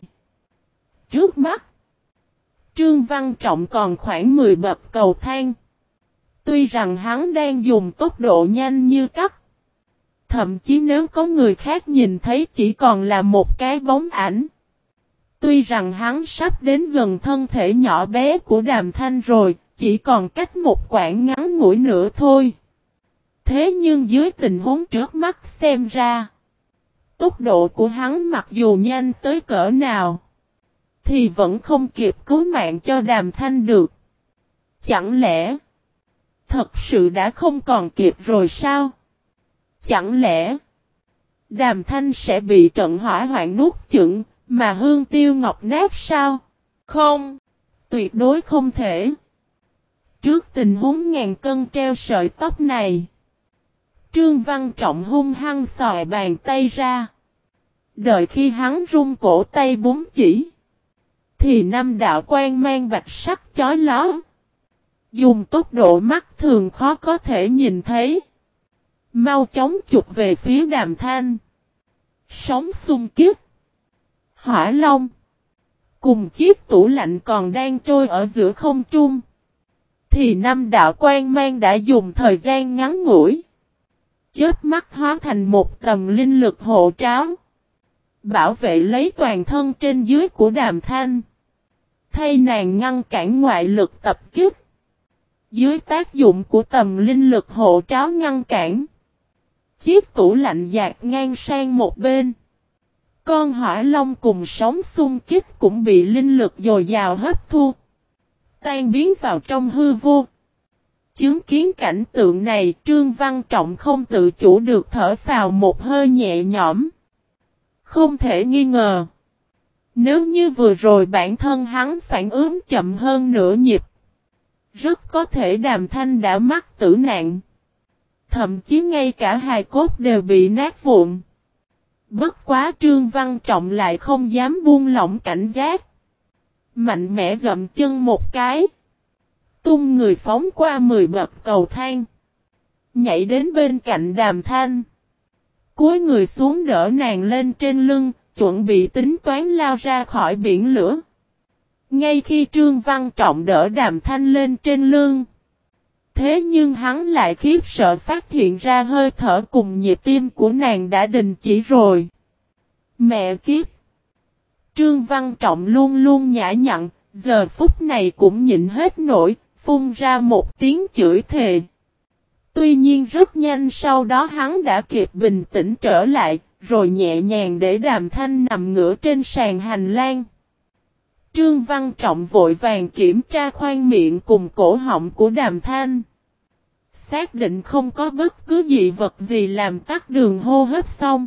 Trước mắt, Trương Văn Trọng còn khoảng mười bậc cầu thang. Tuy rằng hắn đang dùng tốc độ nhanh như cắt. Thậm chí nếu có người khác nhìn thấy chỉ còn là một cái bóng ảnh. Tuy rằng hắn sắp đến gần thân thể nhỏ bé của Đàm Thanh rồi, chỉ còn cách một quãng ngắn ngủi nữa thôi. Thế nhưng dưới tình huống trước mắt xem ra, tốc độ của hắn mặc dù nhanh tới cỡ nào, thì vẫn không kịp cứu mạng cho Đàm Thanh được. Chẳng lẽ thật sự đã không còn kịp rồi sao? Chẳng lẽ Đàm Thanh sẽ bị trận hỏa hoạn nuốt chửng, mà hương tiêu ngọc nát sao? Không, tuyệt đối không thể. Trước tình huống ngàn cân treo sợi tóc này, Trương Văn Trọng hung hăng xòe bàn tay ra. Đợi khi hắn rung cổ tay búng chỉ, thì năm đạo quang mang bạch sắc chói lóa, dùng tốc độ mắt thường khó có thể nhìn thấy, mau chóng chụp về phía Đàm Thanh. Sóng xung kích, hỏa long, cùng chiếc tủ lạnh còn đang trôi ở giữa không trung, thì năm đạo quang mang đã dùng thời gian ngắn ngủi, chớp mắt hóa thành một tầm linh lực hộ tráo, bảo vệ lấy toàn thân trên dưới của Đàm Thanh, thay nàng ngăn cản ngoại lực tập kích. Dưới tác dụng của tầm linh lực hộ tráo ngăn cản, chiếc tủ lạnh dạt ngang sang một bên. Con hỏa long cùng sóng xung kích cũng bị linh lực dồi dào hấp thu, tan biến vào trong hư vô. Chứng kiến cảnh tượng này, Trương Văn Trọng không tự chủ được thở phào một hơi nhẹ nhõm. Không thể nghi ngờ, nếu như vừa rồi bản thân hắn phản ứng chậm hơn nửa nhịp, rất có thể Đàm Thanh đã mắc tử nạn. Thậm chí ngay cả hài cốt đều bị nát vụn. Bất quá Trương Văn Trọng lại không dám buông lỏng cảnh giác. Mạnh mẽ dậm chân một cái, tung người phóng qua mười bậc cầu thang, nhảy đến bên cạnh Đàm Thanh, cúi người xuống đỡ nàng lên trên lưng, chuẩn bị tính toán lao ra khỏi biển lửa. Ngay khi Trương Văn Trọng đỡ Đàm Thanh lên trên lưng, thế nhưng hắn lại khiếp sợ phát hiện ra hơi thở cùng nhịp tim của nàng đã đình chỉ rồi. Mẹ kiếp! Trương Văn Trọng luôn luôn nhã nhặn, giờ phút này cũng nhịn hết nổi, phun ra một tiếng chửi thề. Tuy nhiên rất nhanh sau đó hắn đã kịp bình tĩnh trở lại, rồi nhẹ nhàng để Đàm Thanh nằm ngửa trên sàn hành lang. Trương Văn Trọng vội vàng kiểm tra khoang miệng cùng cổ họng của Đàm Thanh. Xác định không có bất cứ dị vật gì làm tắc đường hô hấp xong.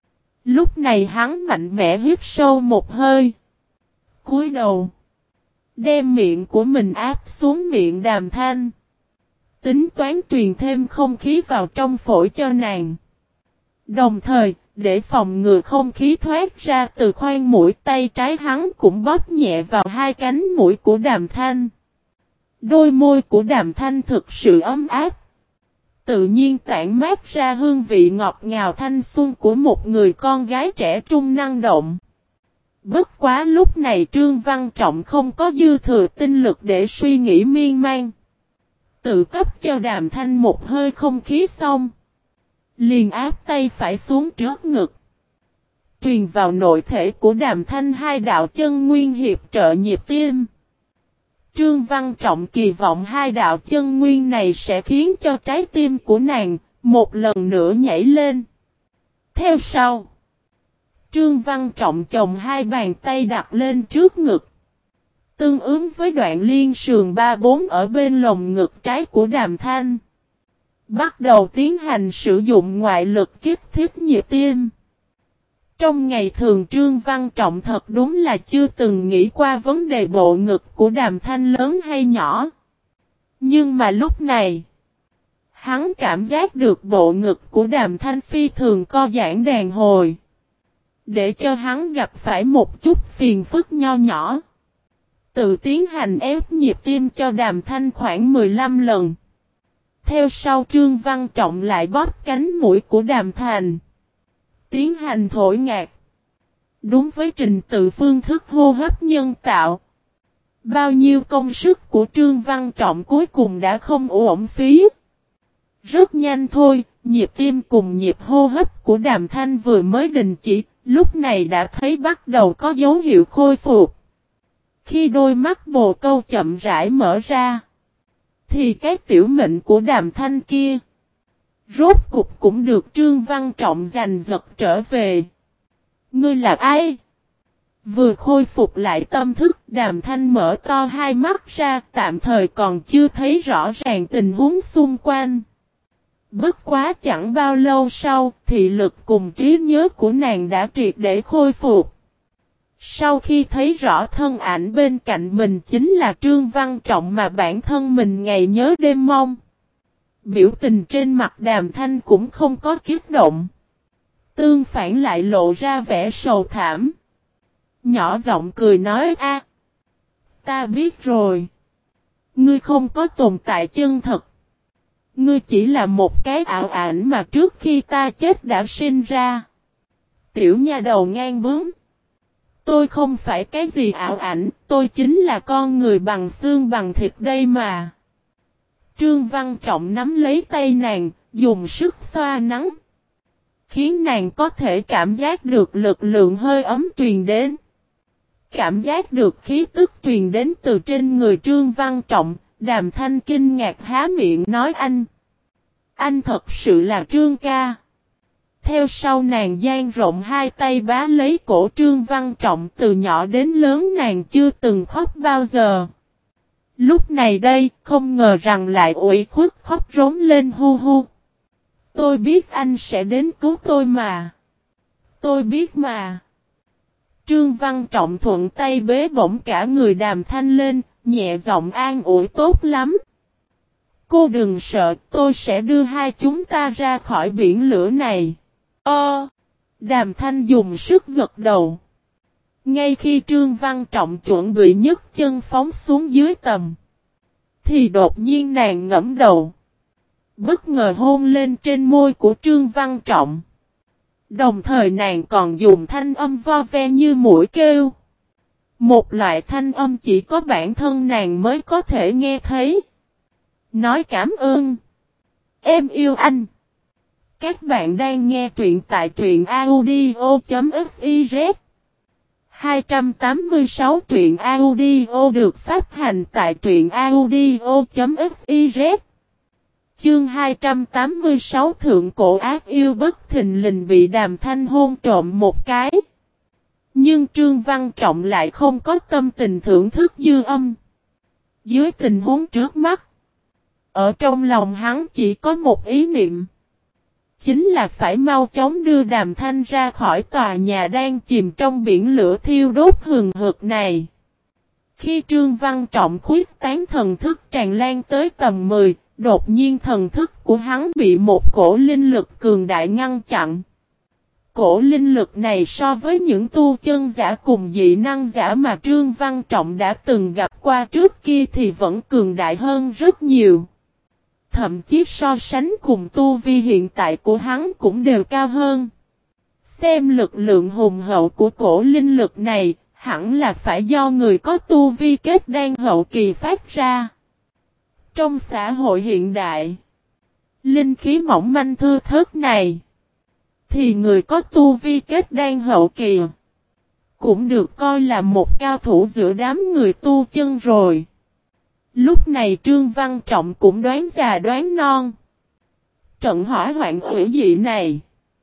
Lúc này hắn mạnh mẽ hít sâu một hơi, cúi đầu, đem miệng của mình áp xuống miệng Đàm Thanh, tính toán truyền thêm không khí vào trong phổi cho nàng. Đồng thời, để phòng ngừa không khí thoát ra từ khoang mũi, tay trái hắn cũng bóp nhẹ vào hai cánh mũi của Đàm Thanh. Đôi môi của Đàm Thanh thực sự ấm áp, tự nhiên tản mát ra hương vị ngọt ngào thanh xuân của một người con gái trẻ trung năng động. Bất quá lúc này Trương Văn Trọng không có dư thừa tinh lực để suy nghĩ miên man. Tự cấp cho Đàm Thanh một hơi không khí xong, liền áp tay phải xuống trước ngực, truyền vào nội thể của Đàm Thanh hai đạo chân nguyên hiệp trợ nhịp tim. Trương Văn Trọng kỳ vọng hai đạo chân nguyên này sẽ khiến cho trái tim của nàng một lần nữa nhảy lên. Theo sau, Trương Văn Trọng chồng hai bàn tay đặt lên trước ngực, tương ứng với đoạn liên sườn ba bốn ở bên lồng ngực trái của Đàm Thanh. Bắt đầu tiến hành sử dụng ngoại lực kích thích nhịp tim. Trong ngày thường Trương Văn Trọng thật đúng là chưa từng nghĩ qua vấn đề bộ ngực của Đàm Thanh lớn hay nhỏ. Nhưng mà lúc này, hắn cảm giác được bộ ngực của Đàm Thanh phi thường co giãn đàn hồi. Để cho hắn gặp phải một chút phiền phức nho nhỏ. Tự tiến hành ép nhịp tim cho Đàm Thanh khoảng mười lăm lần. Theo sau Trương Văn Trọng lại bóp cánh mũi của Đàm Thanh. Tiến hành thổi ngạt. Đúng với trình tự phương thức hô hấp nhân tạo. Bao nhiêu công sức của Trương Văn Trọng cuối cùng đã không uổng phí. Rất nhanh thôi, nhịp tim cùng nhịp hô hấp của Đàm Thanh vừa mới đình chỉ, lúc này đã thấy bắt đầu có dấu hiệu khôi phục. Khi đôi mắt bồ câu chậm rãi mở ra, thì cái tiểu mệnh của Đàm Thanh kia, rốt cục cũng được Trương Văn Trọng giành giật trở về. Ngươi là ai? Vừa khôi phục lại tâm thức, Đàm Thanh mở to hai mắt ra, tạm thời còn chưa thấy rõ ràng tình huống xung quanh. Bất quá chẳng bao lâu sau, thị lực cùng trí nhớ của nàng đã triệt để khôi phục. Sau khi thấy rõ thân ảnh bên cạnh mình chính là Trương Văn Trọng mà bản thân mình ngày nhớ đêm mong. Biểu tình trên mặt Đàm Thanh cũng không có kích động. Tương phản lại lộ ra vẻ sầu thảm. Nhỏ giọng cười nói a, ta biết rồi. Ngươi không có tồn tại chân thật. Ngươi chỉ là một cái ảo ảnh mà trước khi ta chết đã sinh ra. Tiểu nha đầu ngang bướng. Tôi không phải cái gì ảo ảnh, tôi chính là con người bằng xương bằng thịt đây mà. Trương Văn Trọng nắm lấy tay nàng, dùng sức xoa nắng. Khiến nàng có thể cảm giác được lực lượng hơi ấm truyền đến. Cảm giác được khí tức truyền đến từ trên người Trương Văn Trọng, Đàm Thanh kinh ngạc há miệng nói anh. Anh thật sự là Trương ca. Theo sau nàng dang rộng hai tay bá lấy cổ Trương Văn Trọng, từ nhỏ đến lớn nàng chưa từng khóc bao giờ. Lúc này đây, không ngờ rằng lại ủy khuất khóc rống lên hu hu. Tôi biết anh sẽ đến cứu tôi mà. Tôi biết mà. Trương Văn Trọng thuận tay bế bổng cả người Đàm Thanh lên, nhẹ giọng an ủi tốt lắm. Cô đừng sợ, tôi sẽ đưa hai chúng ta ra khỏi biển lửa này. Ơ! Đàm Thanh dùng sức gật đầu. Ngay khi Trương Văn Trọng chuẩn bị nhấc chân phóng xuống dưới tầm, thì đột nhiên nàng ngẫm đầu. Bất ngờ hôn lên trên môi của Trương Văn Trọng. Đồng thời nàng còn dùng thanh âm vo ve như mũi kêu. Một loại thanh âm chỉ có bản thân nàng mới có thể nghe thấy. Nói cảm ơn. Em yêu anh. Các bạn đang nghe truyện tại truyện audio.fiz. hai trăm tám mươi sáu truyện audio được phát hành tại truyện audio.fiz. Chương hai trăm tám mươi sáu Thượng cổ ác yêu bất thình lình bị Đàm Thanh hôn trộm một cái. Nhưng Trương Văn Trọng lại không có tâm tình thưởng thức dư âm. Dưới tình huống trước mắt, ở trong lòng hắn chỉ có một ý niệm. Chính là phải mau chóng đưa Đàm Thanh ra khỏi tòa nhà đang chìm trong biển lửa thiêu đốt hừng hực này. Khi Trương Văn Trọng khuyết tán thần thức tràn lan tới tầm mười, đột nhiên thần thức của hắn bị một cổ linh lực cường đại ngăn chặn. Cổ linh lực này so với những tu chân giả cùng dị năng giả mà Trương Văn Trọng đã từng gặp qua trước kia thì vẫn cường đại hơn rất nhiều. Thậm chí so sánh cùng tu vi hiện tại của hắn cũng đều cao hơn. Xem lực lượng hùng hậu của cổ linh lực này, hẳn là phải do người có tu vi kết đan hậu kỳ phát ra. Trong xã hội hiện đại, linh khí mỏng manh thưa thớt này, thì người có tu vi kết đan hậu kỳ cũng được coi là một cao thủ giữa đám người tu chân rồi. Lúc này Trương Văn Trọng cũng đoán già đoán non. Trận hỏa hoạn hủy dị này,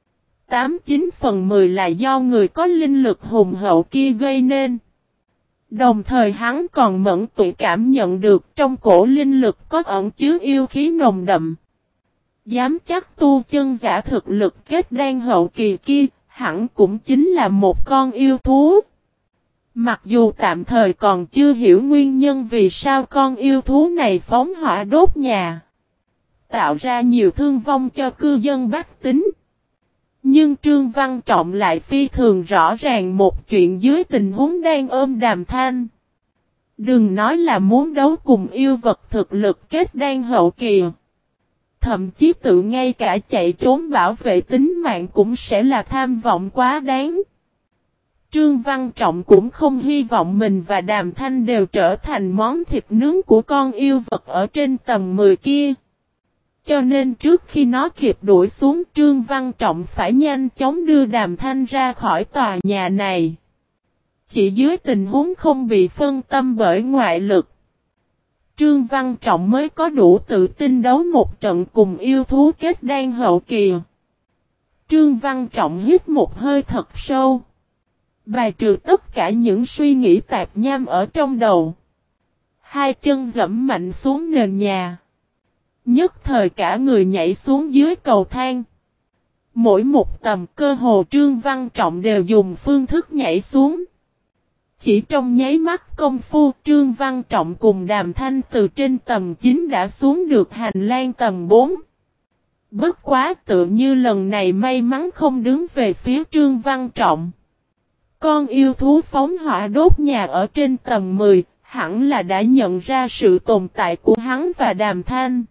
tám chín phần mười là do người có linh lực hùng hậu kia gây nên. Đồng thời hắn còn mẫn tụy cảm nhận được trong cổ linh lực có ẩn chứa yêu khí nồng đậm. Dám chắc tu chân giả thực lực kết đan hậu kỳ kia, hẳn cũng chính là một con yêu thú. Mặc dù tạm thời còn chưa hiểu nguyên nhân vì sao con yêu thú này phóng hỏa đốt nhà, tạo ra nhiều thương vong cho cư dân bách tính. Nhưng Trương Văn Trọng lại phi thường rõ ràng một chuyện dưới tình huống đang ôm Đàm Thanh. Đừng nói là muốn đấu cùng yêu vật thực lực kết đan hậu kỳ. Thậm chí tự ngay cả chạy trốn bảo vệ tính mạng cũng sẽ là tham vọng quá đáng. Trương Văn Trọng cũng không hy vọng mình và Đàm Thanh đều trở thành món thịt nướng của con yêu vật ở trên tầng mười kia. Cho nên trước khi nó kịp đuổi xuống, Trương Văn Trọng phải nhanh chóng đưa Đàm Thanh ra khỏi tòa nhà này. Chỉ dưới tình huống không bị phân tâm bởi ngoại lực, Trương Văn Trọng mới có đủ tự tin đấu một trận cùng yêu thú kết đan hậu kỳ. Trương Văn Trọng hít một hơi thật sâu, bài trừ tất cả những suy nghĩ tạp nham ở trong đầu. Hai chân giẫm mạnh xuống nền nhà. Nhất thời cả người nhảy xuống dưới cầu thang. Mỗi một tầm cơ hồ Trương Văn Trọng đều dùng phương thức nhảy xuống. Chỉ trong nháy mắt công phu, Trương Văn Trọng cùng Đàm Thanh từ trên tầng chín đã xuống được hành lang tầng bốn. Bất quá tự như lần này may mắn không đứng về phía Trương Văn Trọng. Con yêu thú phóng hỏa đốt nhà ở trên tầng mười, hẳn là đã nhận ra sự tồn tại của hắn và Đàm Thanh.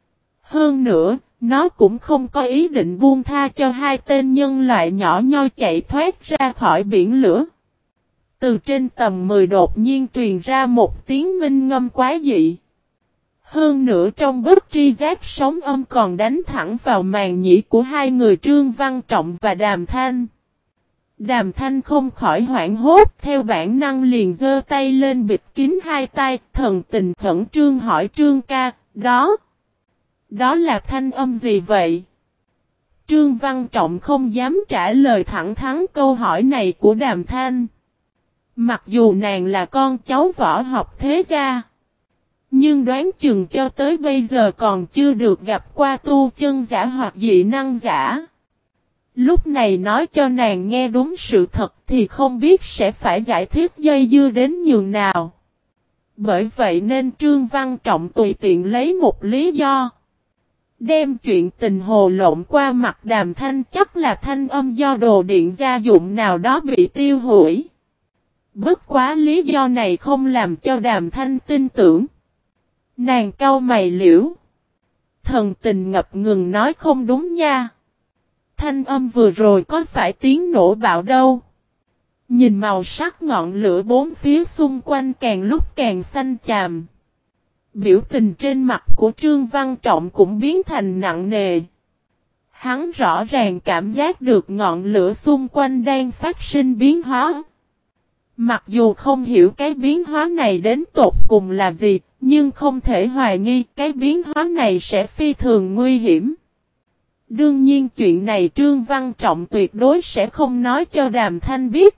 Hơn nữa, nó cũng không có ý định buông tha cho hai tên nhân loại nhỏ nhoi chạy thoát ra khỏi biển lửa. Từ trên tầng mười đột nhiên truyền ra một tiếng minh ngâm quái dị. Hơn nữa trong bất tri giác sóng âm còn đánh thẳng vào màng nhĩ của hai người Trương Văn Trọng và Đàm Thanh. Đàm Thanh không khỏi hoảng hốt, theo bản năng liền giơ tay lên bịt kín hai tay, thần tình khẩn trương hỏi Trương ca, đó, đó là thanh âm gì vậy? Trương Văn Trọng không dám trả lời thẳng thắn câu hỏi này của Đàm Thanh. Mặc dù nàng là con cháu võ học thế gia, nhưng đoán chừng cho tới bây giờ còn chưa được gặp qua tu chân giả hoặc dị năng giả. Lúc này nói cho nàng nghe đúng sự thật thì không biết sẽ phải giải thích dây dưa đến nhường nào. Bởi vậy nên Trương Văn Trọng tùy tiện lấy một lý do, đem chuyện tình hồ lộn qua mặt Đàm Thanh, chắc là thanh âm do đồ điện gia dụng nào đó bị tiêu hủy. Bất quá lý do này không làm cho Đàm Thanh tin tưởng. Nàng cau mày liễu, thần tình ngập ngừng nói không đúng nha. Thanh âm vừa rồi có phải tiếng nổ bạo đâu. Nhìn màu sắc ngọn lửa bốn phía xung quanh càng lúc càng xanh chàm. Biểu tình trên mặt của Trương Văn Trọng cũng biến thành nặng nề. Hắn rõ ràng cảm giác được ngọn lửa xung quanh đang phát sinh biến hóa. Mặc dù không hiểu cái biến hóa này đến tột cùng là gì, nhưng không thể hoài nghi cái biến hóa này sẽ phi thường nguy hiểm. Đương nhiên chuyện này Trương Văn Trọng tuyệt đối sẽ không nói cho Đàm Thanh biết.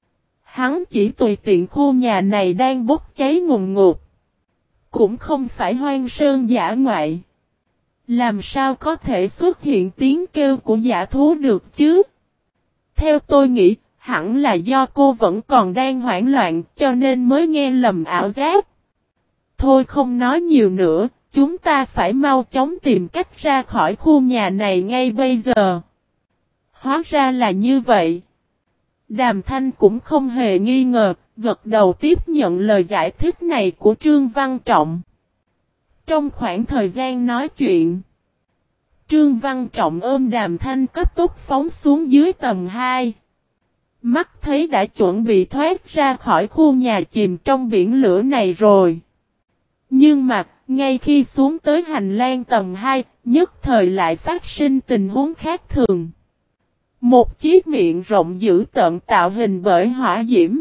Hắn chỉ tùy tiện khu nhà này đang bốc cháy ngùn ngụt. Cũng không phải hoang sơn dã ngoại. Làm sao có thể xuất hiện tiếng kêu của dã thú được chứ? Theo tôi nghĩ, hẳn là do cô vẫn còn đang hoảng loạn cho nên mới nghe lầm ảo giác. Thôi không nói nhiều nữa, chúng ta phải mau chóng tìm cách ra khỏi khu nhà này ngay bây giờ. Hóa ra là như vậy. Đàm Thanh cũng không hề nghi ngờ, gật đầu tiếp nhận lời giải thích này của Trương Văn Trọng. Trong khoảng thời gian nói chuyện, Trương Văn Trọng ôm Đàm Thanh cấp tốc phóng xuống dưới tầng hai. Mắt thấy đã chuẩn bị thoát ra khỏi khu nhà chìm trong biển lửa này rồi. Nhưng mà, ngay khi xuống tới hành lang tầng hai, nhất thời lại phát sinh tình huống khác thường. Một chiếc miệng rộng dữ tợn tạo hình bởi hỏa diễm,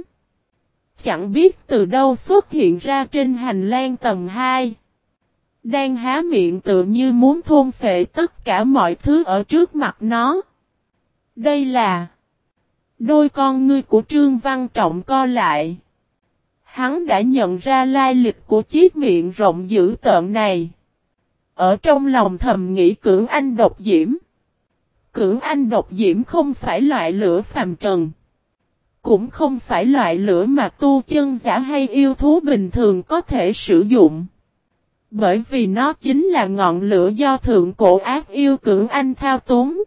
chẳng biết từ đâu xuất hiện ra trên hành lang tầng hai. Đang há miệng tựa như muốn thôn phệ tất cả mọi thứ ở trước mặt nó. Đây là đôi con ngươi của Trương Văn Trọng co lại. Hắn đã nhận ra lai lịch của chiếc miệng rộng dữ tợn này. Ở trong lòng thầm nghĩ Cửu Anh độc diễm. Cửu Anh độc diễm không phải loại lửa phàm trần. Cũng không phải loại lửa mà tu chân giả hay yêu thú bình thường có thể sử dụng. Bởi vì nó chính là ngọn lửa do thượng cổ ác yêu Cửu Anh thao túng.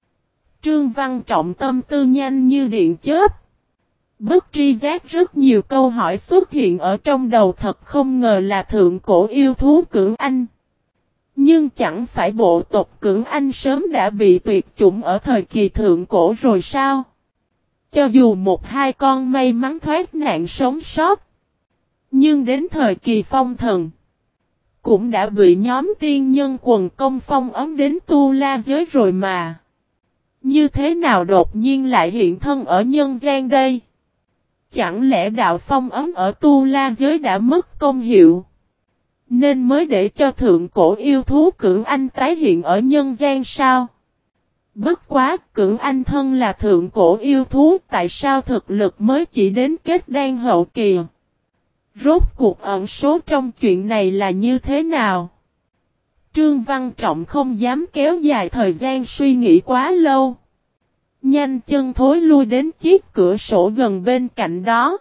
Trương Văn Trọng tâm tư nhanh như điện chớp. Bất tri giác rất nhiều câu hỏi xuất hiện ở trong đầu, thật không ngờ là thượng cổ yêu thú Cửu Anh. Nhưng chẳng phải bộ tộc Cửu Anh sớm đã bị tuyệt chủng ở thời kỳ thượng cổ rồi sao? Cho dù một hai con may mắn thoát nạn sống sót, nhưng đến thời kỳ phong thần, cũng đã bị nhóm tiên nhân quần công phong ấm đến tu la giới rồi mà. Như thế nào đột nhiên lại hiện thân ở nhân gian đây? Chẳng lẽ đạo phong ấm ở tu la giới đã mất công hiệu, nên mới để cho thượng cổ yêu thú Cửu Anh tái hiện ở nhân gian sao? Bất quá, Cửu Anh thân là thượng cổ yêu thú, tại sao thực lực mới chỉ đến kết đan hậu kỳ? Rốt cuộc ẩn số trong chuyện này là như thế nào? Trương Văn Trọng không dám kéo dài thời gian suy nghĩ quá lâu. Nhanh chân thối lui đến chiếc cửa sổ gần bên cạnh đó.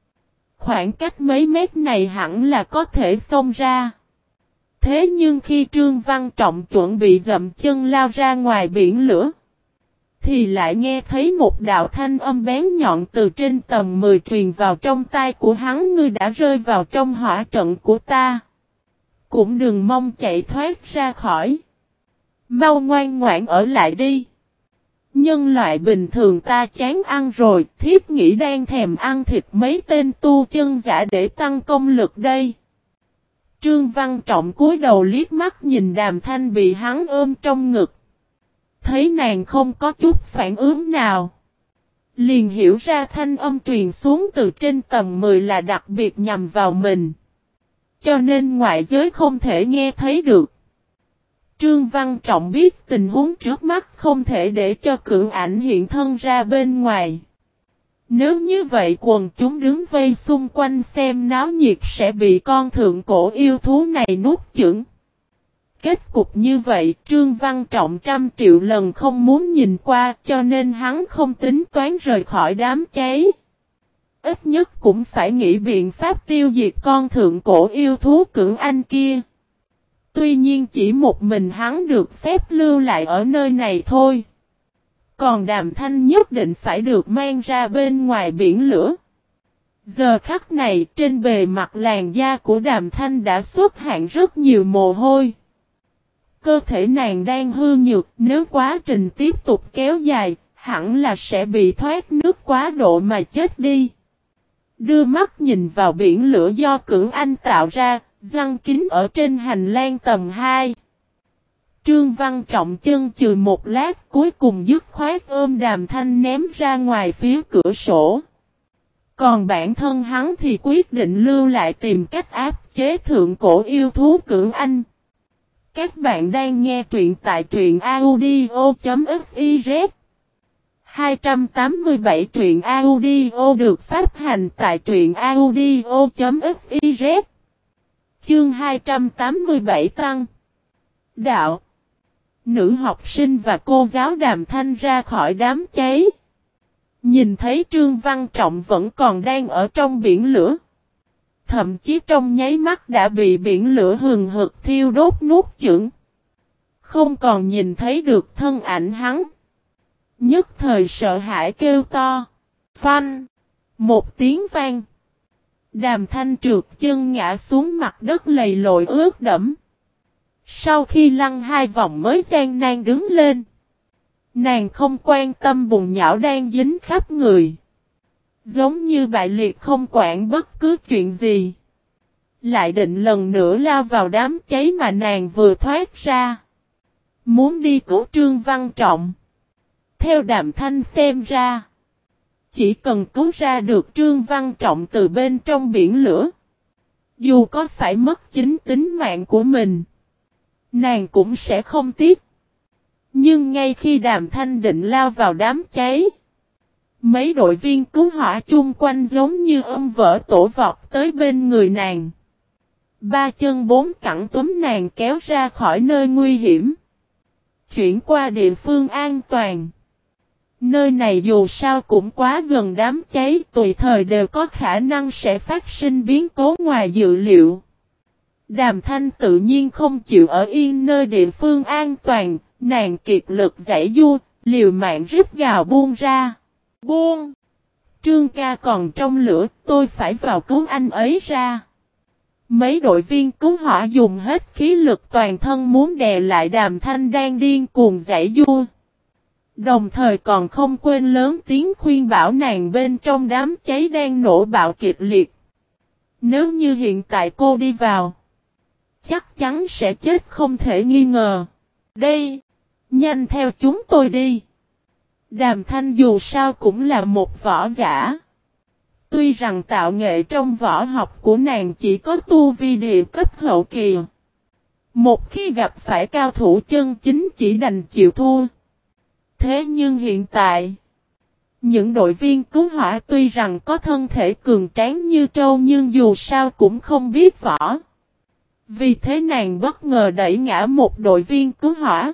Khoảng cách mấy mét này hẳn là có thể xông ra. Thế nhưng khi Trương Văn Trọng chuẩn bị dậm chân lao ra ngoài biển lửa, thì lại nghe thấy một đạo thanh âm bén nhọn từ trên tầng mười truyền vào trong tai của hắn: ngươi đã rơi vào trong hỏa trận của ta, cũng đừng mong chạy thoát ra khỏi. Mau ngoan ngoãn ở lại đi. Nhân loại bình thường ta chán ăn rồi, thiết nghĩ đang thèm ăn thịt mấy tên tu chân giả để tăng công lực đây. Trương Văn Trọng cúi đầu liếc mắt nhìn Đàm Thanh bị hắn ôm trong ngực. Thấy nàng không có chút phản ứng nào, liền hiểu ra thanh âm truyền xuống từ trên tầng mười là đặc biệt nhằm vào mình, cho nên ngoại giới không thể nghe thấy được. Trương Văn Trọng biết tình huống trước mắt không thể để cho Cửu Ảnh hiện thân ra bên ngoài. Nếu như vậy quần chúng đứng vây xung quanh xem náo nhiệt sẽ bị con thượng cổ yêu thú này nuốt chửng. Kết cục như vậy Trương Văn Trọng trăm triệu lần không muốn nhìn qua, cho nên hắn không tính toán rời khỏi đám cháy. Ít nhất cũng phải nghĩ biện pháp tiêu diệt con thượng cổ yêu thú Cửu Anh kia. Tuy nhiên chỉ một mình hắn được phép lưu lại ở nơi này thôi. Còn Đàm Thanh nhất định phải được mang ra bên ngoài biển lửa. Giờ khắc này trên bề mặt làn da của Đàm Thanh đã xuất hiện rất nhiều mồ hôi. Cơ thể nàng đang hư nhược, nếu quá trình tiếp tục kéo dài, hẳn là sẽ bị thoát nước quá độ mà chết đi. Đưa mắt nhìn vào biển lửa do Cửu Anh tạo ra, giăng kín ở trên hành lang tầng hai. Trương Văn Trọng chân chừ một lát, cuối cùng dứt khoát ôm Đàm Thanh ném ra ngoài phía cửa sổ. Còn bản thân hắn thì quyết định lưu lại tìm cách áp chế thượng cổ yêu thú Cửu Anh. Các bạn đang nghe truyện tại truyện audio chấm fiz. hai trăm tám mươi bảy truyện audio được phát hành tại truyện audio chấm fiz. Chương hai trăm tám mươi bảy tăng đạo. Nữ học sinh và cô giáo Đàm Thanh ra khỏi đám cháy. Nhìn thấy Trương Văn Trọng vẫn còn đang ở trong biển lửa. Thậm chí trong nháy mắt đã bị biển lửa hừng hực thiêu đốt nuốt chửng. Không còn nhìn thấy được thân ảnh hắn. Nhất thời sợ hãi kêu to. Phanh. Một tiếng vang. Đàm Thanh trượt chân ngã xuống mặt đất lầy lội ướt đẫm. Sau khi lăn hai vòng mới gian nan đứng lên. Nàng không quan tâm bùn nhão đang dính khắp người. Giống như bại liệt không quản bất cứ chuyện gì. Lại định lần nữa lao vào đám cháy mà nàng vừa thoát ra. Muốn đi cứu Trương Văn Trọng. Theo Đàm Thanh xem ra. Chỉ cần cứu ra được Trương Văn Trọng từ bên trong biển lửa. Dù có phải mất chính tính mạng của mình. Nàng cũng sẽ không tiếc. Nhưng ngay khi Đàm Thanh định lao vào đám cháy, mấy đội viên cứu hỏa chung quanh giống như ong vỡ tổ vọt tới bên người nàng. Ba chân bốn cẳng túm nàng kéo ra khỏi nơi nguy hiểm. Chuyển qua địa phương an toàn. Nơi này dù sao cũng quá gần đám cháy, tùy thời đều có khả năng sẽ phát sinh biến cố ngoài dự liệu. Đàm Thanh tự nhiên không chịu ở yên nơi địa phương an toàn, nàng kiệt lực giãy giụa, liều mạng rít gào buông ra. Buông! Trương ca còn trong lửa, tôi phải vào cứu anh ấy ra. Mấy đội viên cứu hỏa dùng hết khí lực toàn thân muốn đè lại Đàm Thanh đang điên cuồng giãy giụa. Đồng thời còn không quên lớn tiếng khuyên bảo nàng bên trong đám cháy đang nổ bạo kịch liệt. Nếu như hiện tại cô đi vào, chắc chắn sẽ chết không thể nghi ngờ. Đây, nhanh theo chúng tôi đi. Đàm Thanh dù sao cũng là một võ giả. Tuy rằng tạo nghệ trong võ học của nàng chỉ có tu vi địa cấp hậu kỳ. Một khi gặp phải cao thủ chân chính chỉ đành chịu thua. Thế nhưng hiện tại, những đội viên cứu hỏa tuy rằng có thân thể cường tráng như trâu nhưng dù sao cũng không biết võ. Vì thế nàng bất ngờ đẩy ngã một đội viên cứu hỏa.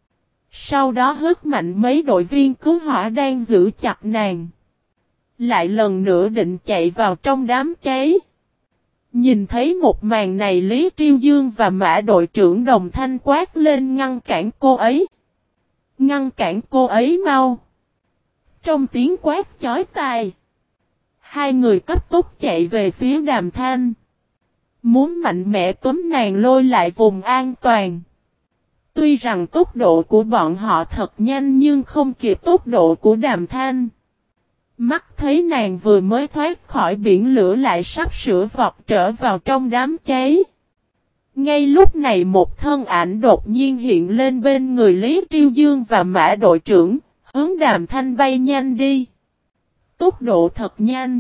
Sau đó hất mạnh mấy đội viên cứu hỏa đang giữ chặt nàng. Lại lần nữa định chạy vào trong đám cháy. Nhìn thấy một màn này Lý Triêu Dương và Mã đội trưởng đồng thanh quát lên ngăn cản cô ấy. Ngăn cản cô ấy mau. Trong tiếng quát chói tai, hai người cấp tốc chạy về phía Đàm Thanh. Muốn mạnh mẽ túm nàng lôi lại vùng an toàn. Tuy rằng tốc độ của bọn họ thật nhanh nhưng không kịp tốc độ của Đàm Thanh. Mắt thấy nàng vừa mới thoát khỏi biển lửa lại sắp sửa vọt trở vào trong đám cháy. Ngay lúc này một thân ảnh đột nhiên hiện lên bên người Lý Triêu Dương và Mã đội trưởng, hướng Đàm Thanh bay nhanh đi. Tốc độ thật nhanh.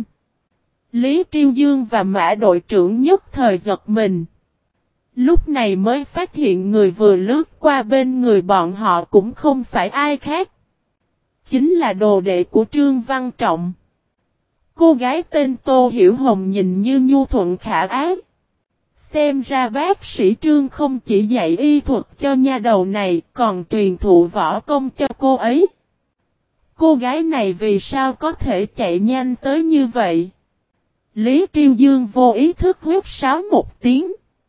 Lý Triêu Dương và Mã đội trưởng nhất thời giật mình. Lúc này mới phát hiện người vừa lướt qua bên người bọn họ cũng không phải ai khác. Chính là đồ đệ của Trương Văn Trọng. Cô gái tên Tô Hiểu Hồng nhìn như nhu thuận khả ái. Xem ra bác sĩ Trương không chỉ dạy y thuật cho nha đầu này còn truyền thụ võ công cho cô ấy. Cô gái này vì sao có thể chạy nhanh tới như vậy? Lý Triêu Dương vô ý thức huýt sáo một tiếng.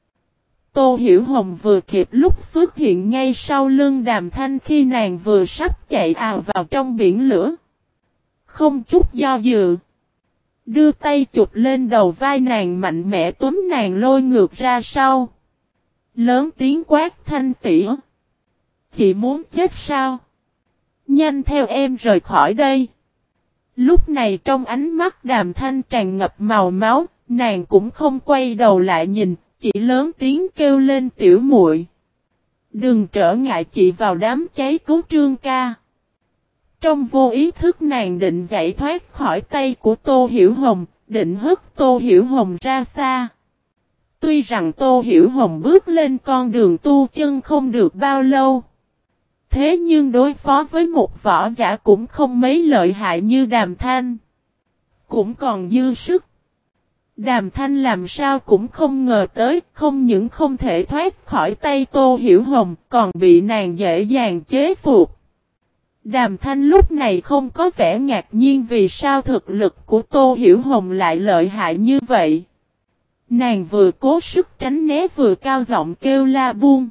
Tô Hiểu Hồng vừa kịp lúc xuất hiện ngay sau lưng Đàm Thanh khi nàng vừa sắp chạy ào vào trong biển lửa. Không chút do dự, đưa tay chụp lên đầu vai nàng mạnh mẽ túm nàng lôi ngược ra sau. Lớn tiếng quát Thanh tỉ. Chị muốn chết sao? Nhanh theo em rời khỏi đây. Lúc này trong ánh mắt Đàm Thanh tràn ngập màu máu, nàng cũng không quay đầu lại nhìn, chỉ lớn tiếng kêu lên tiểu muội. Đừng trở ngại chị vào đám cháy cứu Trương ca. Trong vô ý thức nàng định giải thoát khỏi tay của Tô Hiểu Hồng, định hất Tô Hiểu Hồng ra xa. Tuy rằng Tô Hiểu Hồng bước lên con đường tu chân không được bao lâu. Thế nhưng đối phó với một võ giả cũng không mấy lợi hại như Đàm Thanh. Cũng còn dư sức. Đàm Thanh làm sao cũng không ngờ tới, không những không thể thoát khỏi tay Tô Hiểu Hồng, còn bị nàng dễ dàng chế phục. Đàm Thanh lúc này không có vẻ ngạc nhiên vì sao thực lực của Tô Hiểu Hồng lại lợi hại như vậy. Nàng vừa cố sức tránh né vừa cao giọng kêu la buông.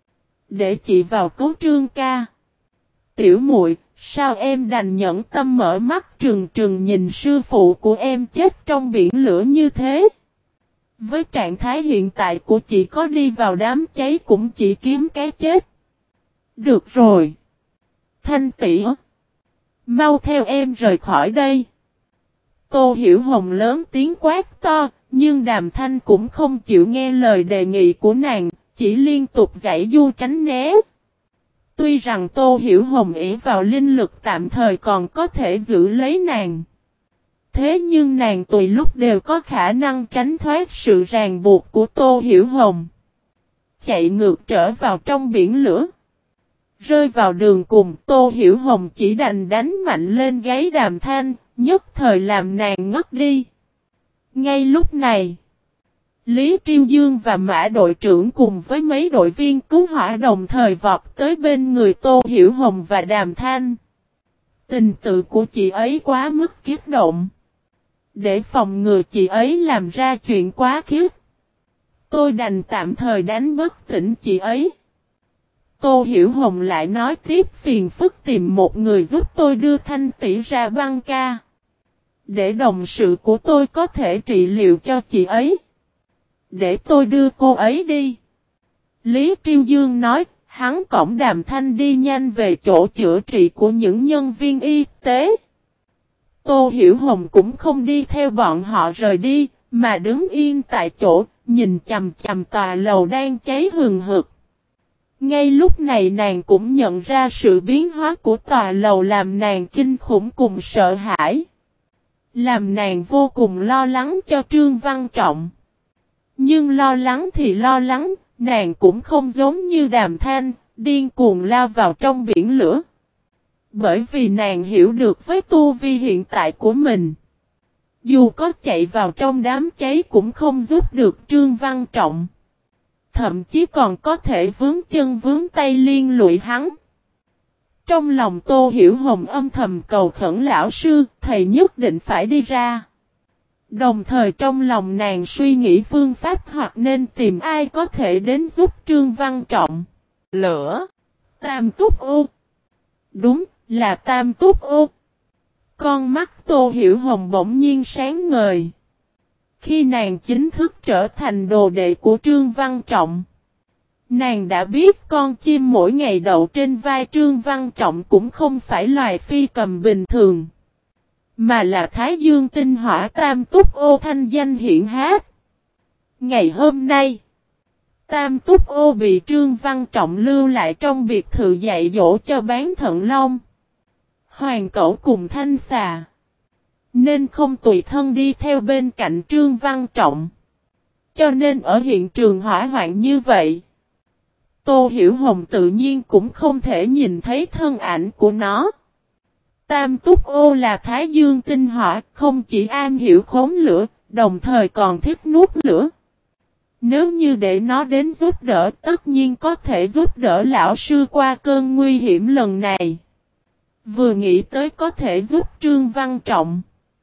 Để chị vào cứu Trương ca. Tiểu muội, sao em đành nhẫn tâm mở mắt trừng trừng nhìn sư phụ của em chết trong biển lửa như thế? Với trạng thái hiện tại của chị có đi vào đám cháy cũng chỉ kiếm cái chết. Được rồi. Thanh tỉ. Mau theo em rời khỏi đây. Tô Hiểu Hồng lớn tiếng quát to, nhưng Đàm Thanh cũng không chịu nghe lời đề nghị của nàng, chỉ liên tục giãy giụa tránh né. Tuy rằng Tô Hiểu Hồng ỷ vào linh lực tạm thời còn có thể giữ lấy nàng. Thế nhưng nàng tùy lúc đều có khả năng tránh thoát sự ràng buộc của Tô Hiểu Hồng. Chạy ngược trở vào trong biển lửa. Rơi vào đường cùng, Tô Hiểu Hồng chỉ đành đánh mạnh lên gáy Đàm Thanh, nhất thời làm nàng ngất đi. Ngay lúc này, Lý Triêu Dương và Mã đội trưởng cùng với mấy đội viên cứu hỏa đồng thời vọt tới bên người Tô Hiểu Hồng và Đàm Thanh. Tình tự của chị ấy quá mức kích động. Để phòng ngừa chị ấy làm ra chuyện quá khiếp, tôi đành tạm thời đánh bất tỉnh chị ấy. Tô Hiểu Hồng lại nói tiếp phiền phức tìm một người giúp tôi đưa Thanh tỷ ra băng ca. Để đồng sự của tôi có thể trị liệu cho chị ấy. Để tôi đưa cô ấy đi. Lý Triêu Dương nói, hắn cõng Đàm Thanh đi nhanh về chỗ chữa trị của những nhân viên y tế. Tô Hiểu Hồng cũng không đi theo bọn họ rời đi, mà đứng yên tại chỗ, nhìn chằm chằm tòa lầu đang cháy hừng hực. Ngay lúc này nàng cũng nhận ra sự biến hóa của tòa lầu làm nàng kinh khủng cùng sợ hãi. Làm nàng vô cùng lo lắng cho Trương Văn Trọng. Nhưng lo lắng thì lo lắng, nàng cũng không giống như Đàm Thanh, điên cuồng lao vào trong biển lửa. Bởi vì nàng hiểu được với tu vi hiện tại của mình, dù có chạy vào trong đám cháy cũng không giúp được Trương Văn Trọng. Thậm chí còn có thể vướng chân vướng tay liên lụy hắn. Trong lòng Tô Hiểu Hồng âm thầm cầu khẩn lão sư, thầy nhất định phải đi ra. Đồng thời trong lòng nàng suy nghĩ phương pháp hoặc nên tìm ai có thể đến giúp Trương Văn Trọng. Lửa. Tam Túc Ô. Đúng, là Tam Túc Ô. Con mắt Tô Hiểu Hồng bỗng nhiên sáng ngời. Khi nàng chính thức trở thành đồ đệ của Trương Văn Trọng, nàng đã biết con chim mỗi ngày đậu trên vai Trương Văn Trọng cũng không phải loài phi cầm bình thường, mà là Thái Dương tinh hỏa Tam Túc Ô thanh danh hiển hách. Ngày hôm nay, Tam Túc Ô bị Trương Văn Trọng lưu lại trong biệt thự dạy dỗ cho bán thận long, hoàng cẩu cùng thanh xà, nên không tùy thân đi theo bên cạnh Trương Văn Trọng. Cho nên ở hiện trường hỏa hoạn như vậy, Tô Hiểu Hồng tự nhiên cũng không thể nhìn thấy thân ảnh của nó. Tam Túc Ô là Thái Dương tinh hỏa, không chỉ am hiểu khống lửa, đồng thời còn thích nuốt lửa. Nếu như để nó đến giúp đỡ, tất nhiên có thể giúp đỡ lão sư qua cơn nguy hiểm lần này. Vừa nghĩ tới có thể giúp Trương Văn Trọng,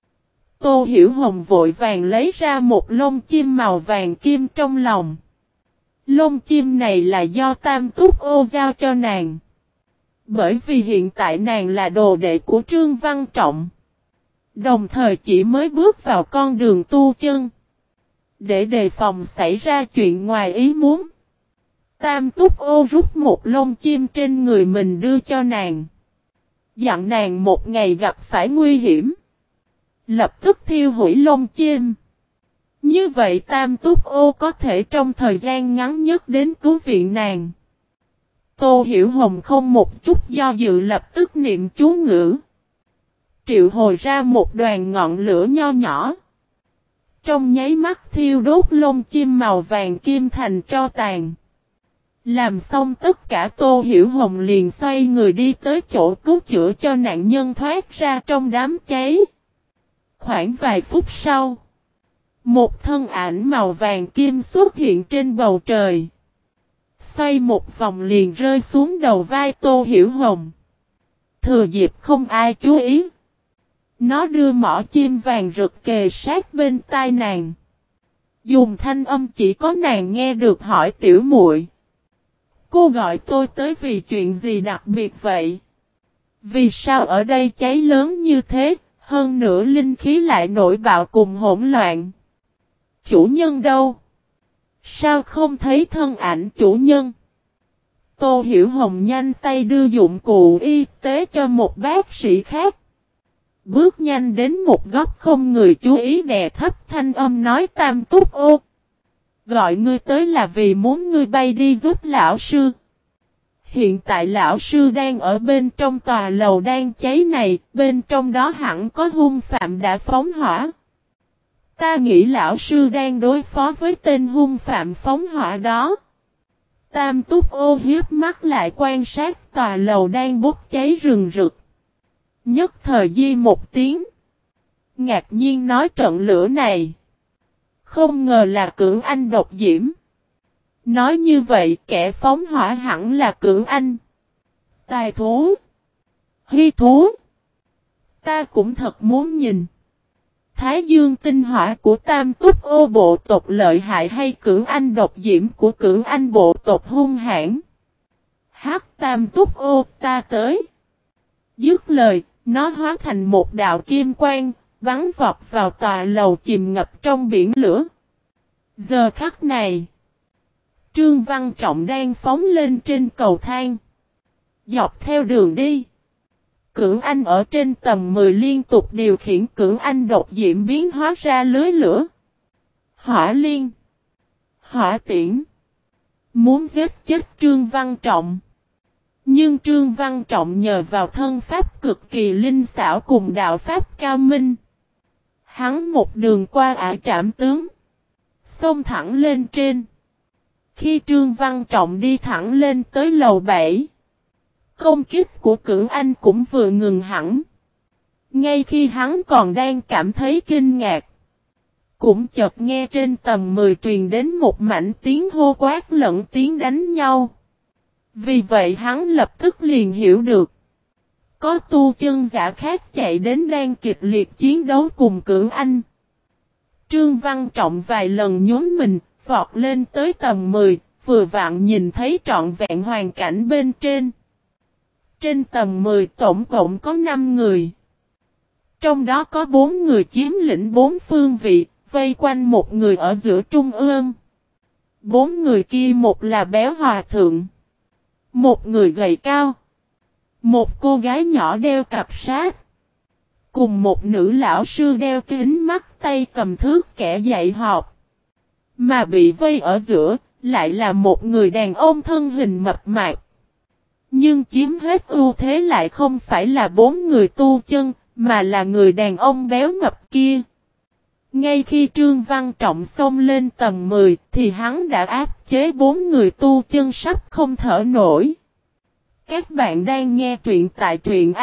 Tô Hiểu Hồng vội vàng lấy ra một lông chim màu vàng kim trong lòng. Lông chim này là do Tam Túc Ô giao cho nàng. Bởi vì hiện tại nàng là đồ đệ của Trương Văn Trọng, đồng thời chỉ mới bước vào con đường tu chân. Để đề phòng xảy ra chuyện ngoài ý muốn, Tam Túc Ô rút một lông chim trên người mình đưa cho nàng. Dặn nàng một ngày gặp phải nguy hiểm, lập tức thiêu hủy lông chim. Như vậy Tam Túc Ô có thể trong thời gian ngắn nhất đến cứu viện nàng. Tô Hiểu Hồng không một chút do dự lập tức niệm chú ngữ, triệu hồi ra một đoàn ngọn lửa nho nhỏ. Trong nháy mắt thiêu đốt lông chim màu vàng kim thành tro tàn. Làm xong tất cả, Tô Hiểu Hồng liền xoay người đi tới chỗ cứu chữa cho nạn nhân thoát ra trong đám cháy. Khoảng vài phút sau, một thân ảnh màu vàng kim xuất hiện trên bầu trời. Xoay một vòng liền rơi xuống đầu vai Tô Hiểu Hồng. Thừa dịp không ai chú ý, nó đưa mỏ chim vàng rực kề sát bên tai nàng. Dùng thanh âm chỉ có nàng nghe được hỏi tiểu muội, cô gọi tôi tới vì chuyện gì đặc biệt vậy? Vì sao ở đây cháy lớn như thế, hơn nữa linh khí lại nổi bạo cùng hỗn loạn? Chủ nhân đâu? Sao không thấy thân ảnh chủ nhân? Tô Hiểu Hồng nhanh tay đưa dụng cụ y tế cho một bác sĩ khác. Bước nhanh đến một góc không người chú ý đè thấp thanh âm nói Tam Túc Ô. Gọi ngươi tới là vì muốn ngươi bay đi giúp lão sư. Hiện tại lão sư đang ở bên trong tòa lầu đang cháy này, bên trong đó hẳn có hung phạm đã phóng hỏa. Ta nghĩ lão sư đang đối phó với tên hung phạm phóng hỏa đó. Tam Túc Ô hiếp mắt lại quan sát tòa lầu đang bốc cháy rừng rực. Nhất thời di một tiếng. Ngạc nhiên nói trận lửa này. Không ngờ là Cưỡng Anh độc diễm. Nói như vậy kẻ phóng hỏa hẳn là Cưỡng Anh. Tài thú. Hy thú. Ta cũng thật muốn nhìn. Thái dương tinh hỏa của Tam Túc Ô bộ tộc lợi hại hay Cưỡng Anh độc diễm của Cưỡng Anh bộ tộc hung hãn. Hắc Tam Túc Ô ta tới. Dứt lời, nó hóa thành một đạo kim quang, bắn vọt vào tòa lầu chìm ngập trong biển lửa. Giờ khắc này, Trương Văn Trọng đang phóng lên trên cầu thang. Dọc theo đường đi, Cưỡng Anh ở trên tầng mười liên tục điều khiển Cưỡng Anh độc diễm biến hóa ra lưới lửa. Hỏa liên, hỏa tiễn, muốn giết chết Trương Văn Trọng. Nhưng Trương Văn Trọng nhờ vào thân pháp cực kỳ linh xảo cùng đạo pháp cao minh. Hắn một đường qua ải trảm tướng, xông thẳng lên trên. Khi Trương Văn Trọng đi thẳng lên tới lầu bảy, công kích của Cưỡng Anh cũng vừa ngừng hẳn. Ngay khi hắn còn đang cảm thấy kinh ngạc, cũng chợt nghe trên tầng mười truyền đến một mảnh tiếng hô quát lẫn tiếng đánh nhau. Vì vậy hắn lập tức liền hiểu được. Có tu chân giả khác chạy đến đang kịch liệt chiến đấu cùng Cưỡng Anh. Trương Văn Trọng vài lần nhún mình, vọt lên tới tầng mười, vừa vặn nhìn thấy trọn vẹn hoàn cảnh bên trên. Trên tầng mười tổng cộng có năm người. Trong đó có bốn người chiếm lĩnh bốn phương vị, vây quanh một người ở giữa trung ương. Bốn người kia một là béo hòa thượng, một người gầy cao, một cô gái nhỏ đeo cặp sát, cùng một nữ lão sư đeo kính mắt tay cầm thước kẻ dạy học. Mà bị vây ở giữa, lại là một người đàn ông thân hình mập mạp. Nhưng chiếm hết ưu thế lại không phải là bốn người tu chân, mà là người đàn ông béo mập kia. Ngay khi Trương Văn Trọng xông lên tầng mười, thì hắn đã áp chế bốn người tu chân sắp không thở nổi. Các bạn đang nghe truyện tại truyện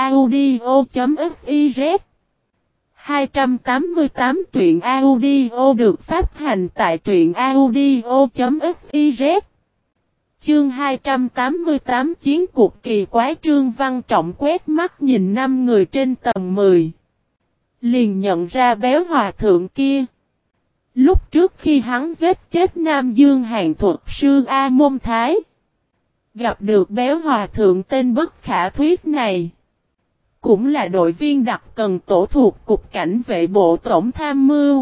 audio.fiz. hai trăm tám mươi tám truyện audio được phát hành tại truyện audio.fiz. Chương hai trăm tám mươi tám Chiến cuộc kỳ quái. Trương Văn Trọng quét mắt nhìn năm người trên tầng mười. Liền nhận ra béo hòa thượng kia. Lúc trước khi hắn giết chết Nam Dương Hàn thuật sư A Môn Thái, gặp được béo hòa thượng tên bất khả thuyết này. Cũng là đội viên đặc cần tổ thuộc Cục Cảnh vệ Bộ Tổng Tham mưu.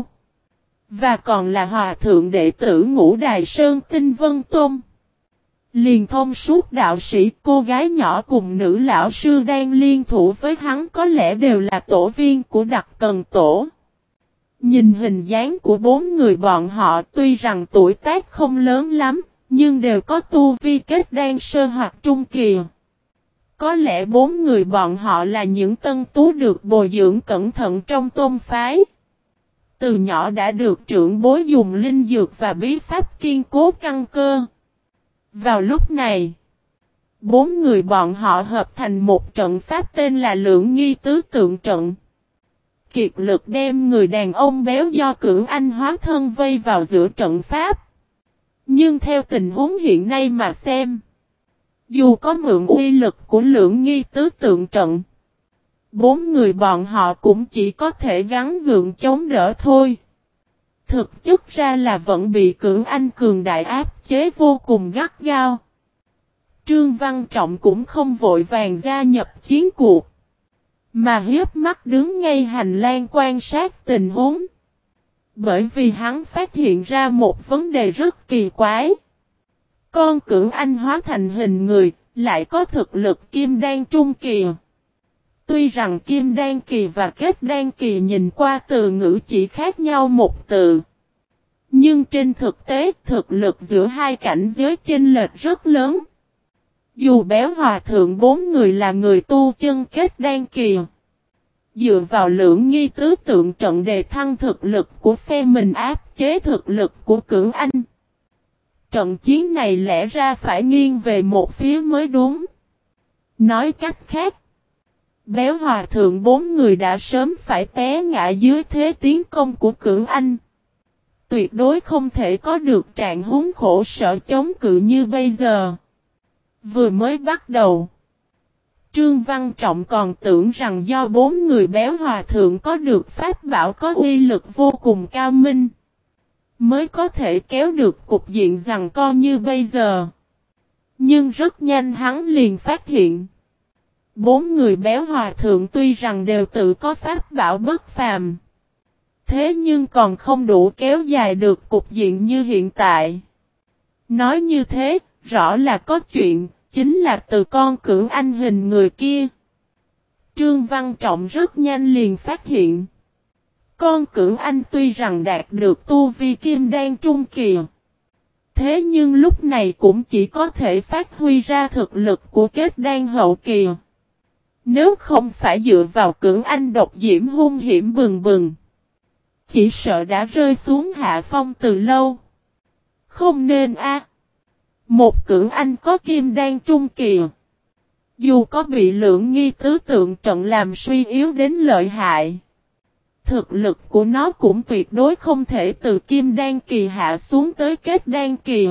Và còn là hòa thượng đệ tử Ngũ Đài Sơn Tinh Vân Tôn. Liền thông suốt đạo sĩ, cô gái nhỏ cùng nữ lão sư đang liên thủ với hắn có lẽ đều là tổ viên của đặc cần tổ. Nhìn hình dáng của bốn người bọn họ tuy rằng tuổi tác không lớn lắm, nhưng đều có tu vi kết đan sơ hoặc trung kỳ. Có lẽ bốn người bọn họ là những tân tú được bồi dưỡng cẩn thận trong tôn phái. Từ nhỏ đã được trưởng bối dùng linh dược và bí pháp kiên cố căn cơ. Vào lúc này, bốn người bọn họ hợp thành một trận pháp tên là Lưỡng Nghi Tứ Tượng Trận. Kiệt lực đem người đàn ông béo do Cưỡng Anh hóa thân vây vào giữa trận pháp. Nhưng theo tình huống hiện nay mà xem, dù có mượn uy lực của Lưỡng Nghi Tứ Tượng Trận, bốn người bọn họ cũng chỉ có thể gắng gượng chống đỡ thôi. Thực chất ra là vẫn bị Cưỡng Anh cường đại áp chế vô cùng gắt gao. Trương Văn Trọng cũng không vội vàng gia nhập chiến cuộc, mà hiếp mắt đứng ngay hành lang quan sát tình huống. Bởi vì hắn phát hiện ra một vấn đề rất kỳ quái. Con Cưỡng Anh hóa thành hình người, lại có thực lực kim đan trung kỳ. Tuy rằng kim đan kỳ và kết đan kỳ nhìn qua từ ngữ chỉ khác nhau một từ. Nhưng trên thực tế thực lực giữa hai cảnh giới chênh lệch rất lớn. Dù béo hòa thượng bốn người là người tu chân kết đan kỳ, dựa vào Lưỡng Nghi Tứ Tượng Trận đề thăng thực lực của phe mình áp chế thực lực của Cưỡng Anh. Trận chiến này lẽ ra phải nghiêng về một phía mới đúng. Nói cách khác, Béo Hòa Thượng bốn người đã sớm phải té ngã dưới thế tiến công của Cửu Anh. Tuyệt đối không thể có được trạng huống khổ sở chống cự như bây giờ. Vừa mới bắt đầu, Trương Văn Trọng còn tưởng rằng do bốn người Béo Hòa Thượng có được pháp bảo có uy lực vô cùng cao minh, mới có thể kéo được cục diện giằng co như bây giờ. Nhưng rất nhanh hắn liền phát hiện, bốn người Béo Hòa Thượng tuy rằng đều tự có pháp bảo bất phàm, thế nhưng còn không đủ kéo dài được cục diện như hiện tại. Nói như thế, rõ là có chuyện, chính là từ con Cửu Anh hình người kia. Trương Văn Trọng rất nhanh liền phát hiện, con Cửu Anh tuy rằng đạt được tu vi kim đan trung kỳ, thế nhưng lúc này cũng chỉ có thể phát huy ra thực lực của kết đan hậu kỳ. Nếu không phải dựa vào Cửu Anh độc diễm hung hiểm bừng bừng, chỉ sợ đã rơi xuống hạ phong từ lâu. Không nên a. Một Cửu Anh có kim đan trung kỳ, dù có bị Lưỡng Nghi tứ tượng trận làm suy yếu đến lợi hại, thực lực của nó cũng tuyệt đối không thể từ kim đan kỳ hạ xuống tới kết đan kỳ.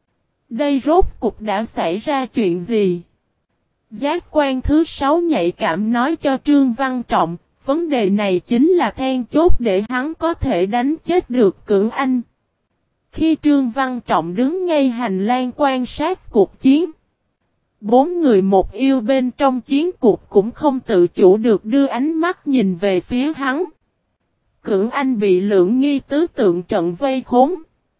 Đây rốt cục đã xảy ra chuyện gì? Giác quan thứ sáu nhạy cảm nói cho Trương Văn Trọng, vấn đề này chính là then chốt để hắn có thể đánh chết được Cửu Anh. Khi Trương Văn Trọng đứng ngay hành lang quan sát cuộc chiến, bốn người một yêu bên trong chiến cuộc cũng không tự chủ được đưa ánh mắt nhìn về phía hắn. Cửu Anh bị Lưỡng Nghi tứ tượng trận vây khốn,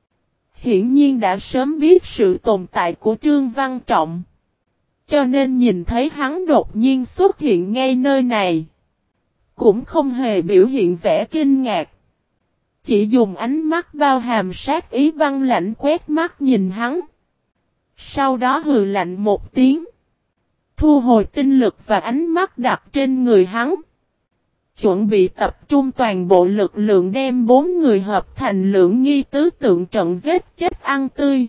hiển nhiên đã sớm biết sự tồn tại của Trương Văn Trọng, cho nên nhìn thấy hắn đột nhiên xuất hiện ngay nơi này, cũng không hề biểu hiện vẻ kinh ngạc, chỉ dùng ánh mắt bao hàm sát ý băng lạnh quét mắt nhìn hắn. Sau đó hừ lạnh một tiếng, thu hồi tinh lực và ánh mắt đặt trên người hắn, chuẩn bị tập trung toàn bộ lực lượng đem bốn người hợp thành Lưỡng Nghi tứ tượng trận giết chết ăn tươi.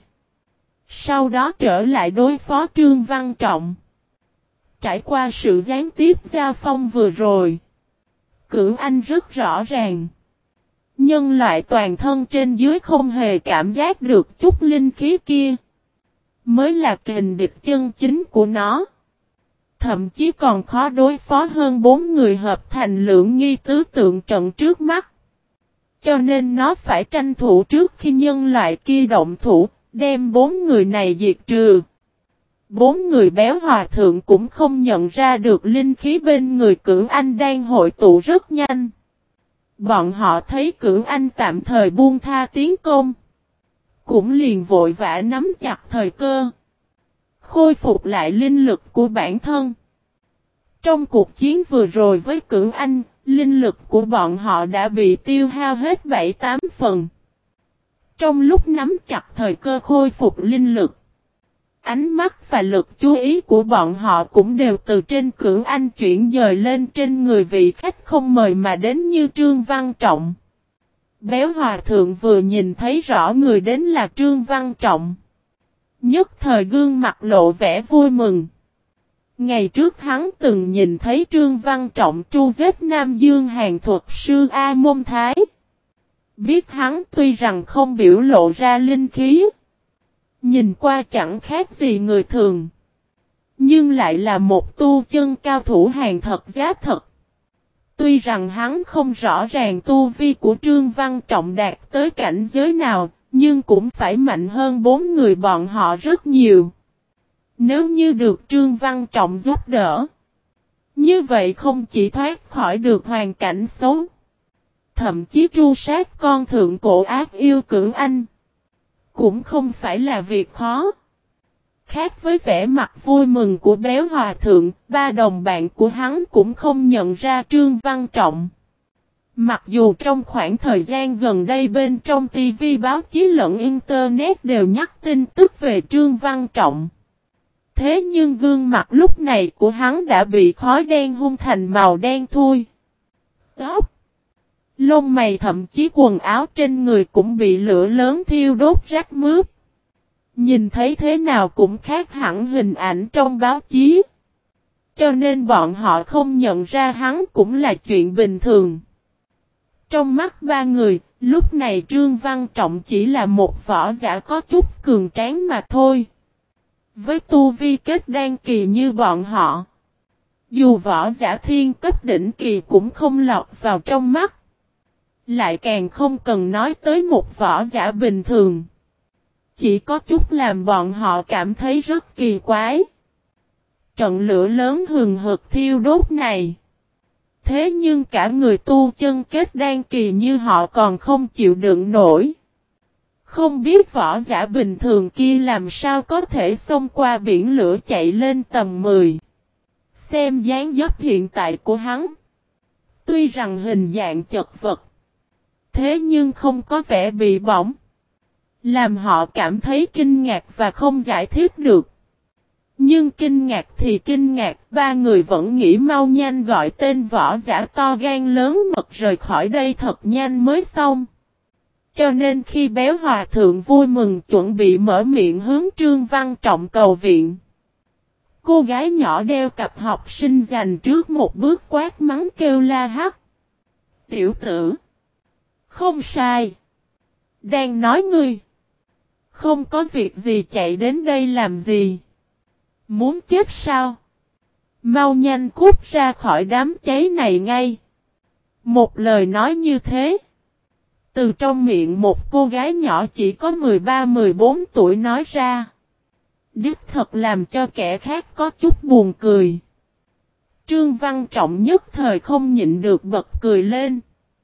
Sau đó trở lại đối phó Trương Văn Trọng. Trải qua sự gián tiếp giao phong vừa rồi, Cửu Anh rất rõ ràng, nhân loại toàn thân trên dưới không hề cảm giác được chút linh khí kia, mới là kình địch chân chính của nó. Thậm chí còn khó đối phó hơn bốn người hợp thành Lưỡng Nghi tứ tượng trận trước mắt. Cho nên nó phải tranh thủ trước khi nhân loại kia động thủ, đem bốn người này diệt trừ. Bốn người Béo Hòa Thượng cũng không nhận ra được linh khí bên người Cửu Anh đang hội tụ rất nhanh. Bọn họ thấy Cửu Anh tạm thời buông tha tiến công, cũng liền vội vã nắm chặt thời cơ, khôi phục lại linh lực của bản thân. Trong cuộc chiến vừa rồi với Cửu Anh, linh lực của bọn họ đã bị tiêu hao hết bảy tám phần. Trong lúc nắm chặt thời cơ khôi phục linh lực, ánh mắt và lực chú ý của bọn họ cũng đều từ trên Cửu Anh chuyển dời lên trên người vị khách không mời mà đến như Trương Văn Trọng. Béo Hòa Thượng vừa nhìn thấy rõ người đến là Trương Văn Trọng, nhất thời gương mặt lộ vẻ vui mừng. Ngày trước hắn từng nhìn thấy Trương Văn Trọng tru giết Nam Dương Hàn thuật sư A Môn Thái. Biết hắn tuy rằng không biểu lộ ra linh khí, nhìn qua chẳng khác gì người thường, nhưng lại là một tu chân cao thủ hàng thật giá thật. Tuy rằng hắn không rõ ràng tu vi của Trương Văn Trọng đạt tới cảnh giới nào, nhưng cũng phải mạnh hơn bốn người bọn họ rất nhiều. Nếu như được Trương Văn Trọng giúp đỡ, như vậy không chỉ thoát khỏi được hoàn cảnh xấu, thậm chí tru sát con thượng cổ ác yêu Cửu Anh, cũng không phải là việc khó. Khác với vẻ mặt vui mừng của Béo Hòa Thượng, ba đồng bạn của hắn cũng không nhận ra Trương Văn Trọng. Mặc dù trong khoảng thời gian gần đây bên trong ti vi báo chí lẫn Internet đều nhắc tin tức về Trương Văn Trọng, thế nhưng gương mặt lúc này của hắn đã bị khói đen hun thành màu đen thui. Tóc, lông mày thậm chí quần áo trên người cũng bị lửa lớn thiêu đốt rách mướp. Nhìn thấy thế nào cũng khác hẳn hình ảnh trong báo chí. Cho nên bọn họ không nhận ra hắn cũng là chuyện bình thường. Trong mắt ba người, lúc này Trương Văn Trọng chỉ là một võ giả có chút cường tráng mà thôi. Với tu vi kết đan kỳ như bọn họ, dù võ giả thiên cấp đỉnh kỳ cũng không lọt vào trong mắt. Lại càng không cần nói tới một võ giả bình thường. Chỉ có chút làm bọn họ cảm thấy rất kỳ quái. Trận lửa lớn hừng hực thiêu đốt này. Thế nhưng cả người tu chân kết đan kỳ như họ còn không chịu đựng nổi. Không biết võ giả bình thường kia làm sao có thể xông qua biển lửa chạy lên tầng mười. Xem dáng dấp hiện tại của hắn. Tuy rằng hình dạng chật vật. Thế nhưng không có vẻ bị bỏng. Làm họ cảm thấy kinh ngạc và không giải thích được. Nhưng kinh ngạc thì kinh ngạc, ba người vẫn nghĩ mau nhanh gọi tên võ giả to gan lớn mật rời khỏi đây thật nhanh mới xong. Cho nên khi Béo Hòa Thượng vui mừng chuẩn bị mở miệng hướng Trương Văn Trọng cầu viện. Cô gái nhỏ đeo cặp học sinh dành trước một bước quát mắng kêu la hắt. Tiểu tử! Không sai! Đang nói ngươi! Không có việc gì chạy đến đây làm gì? Muốn chết sao? Mau nhanh cút ra khỏi đám cháy này ngay! Một lời nói như thế. Từ trong miệng một cô gái nhỏ chỉ có mười ba mười bốn tuổi nói ra. Đích thật làm cho kẻ khác có chút buồn cười. Trương Văn Trọng nhất thời không nhịn được bật cười lên.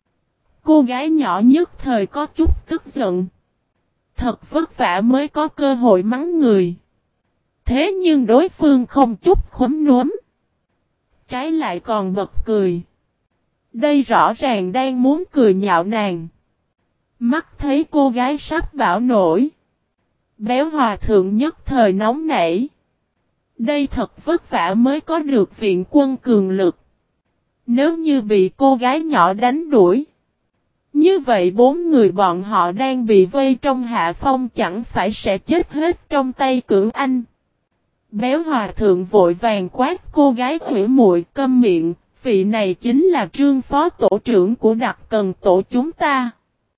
Cô gái nhỏ nhất thời có chút tức giận. Thật vất vả mới có cơ hội mắng người. Thế nhưng đối phương không chút khúm núm. Trái lại còn bật cười. Đây rõ ràng đang muốn cười nhạo nàng. Mắt thấy cô gái sắp bão nổi. Béo Hòa Thượng nhất thời nóng nảy. Đây thật vất vả mới có được viện quân cường lực. Nếu như bị cô gái nhỏ đánh đuổi. Như vậy bốn người bọn họ đang bị vây trong hạ phong chẳng phải sẽ chết hết trong tay Cửu Anh. Béo Hòa Thượng vội vàng quát cô gái hủy muội câm miệng. Vị này chính là Trương Phó Tổ trưởng của Đặc Cần Tổ chúng ta.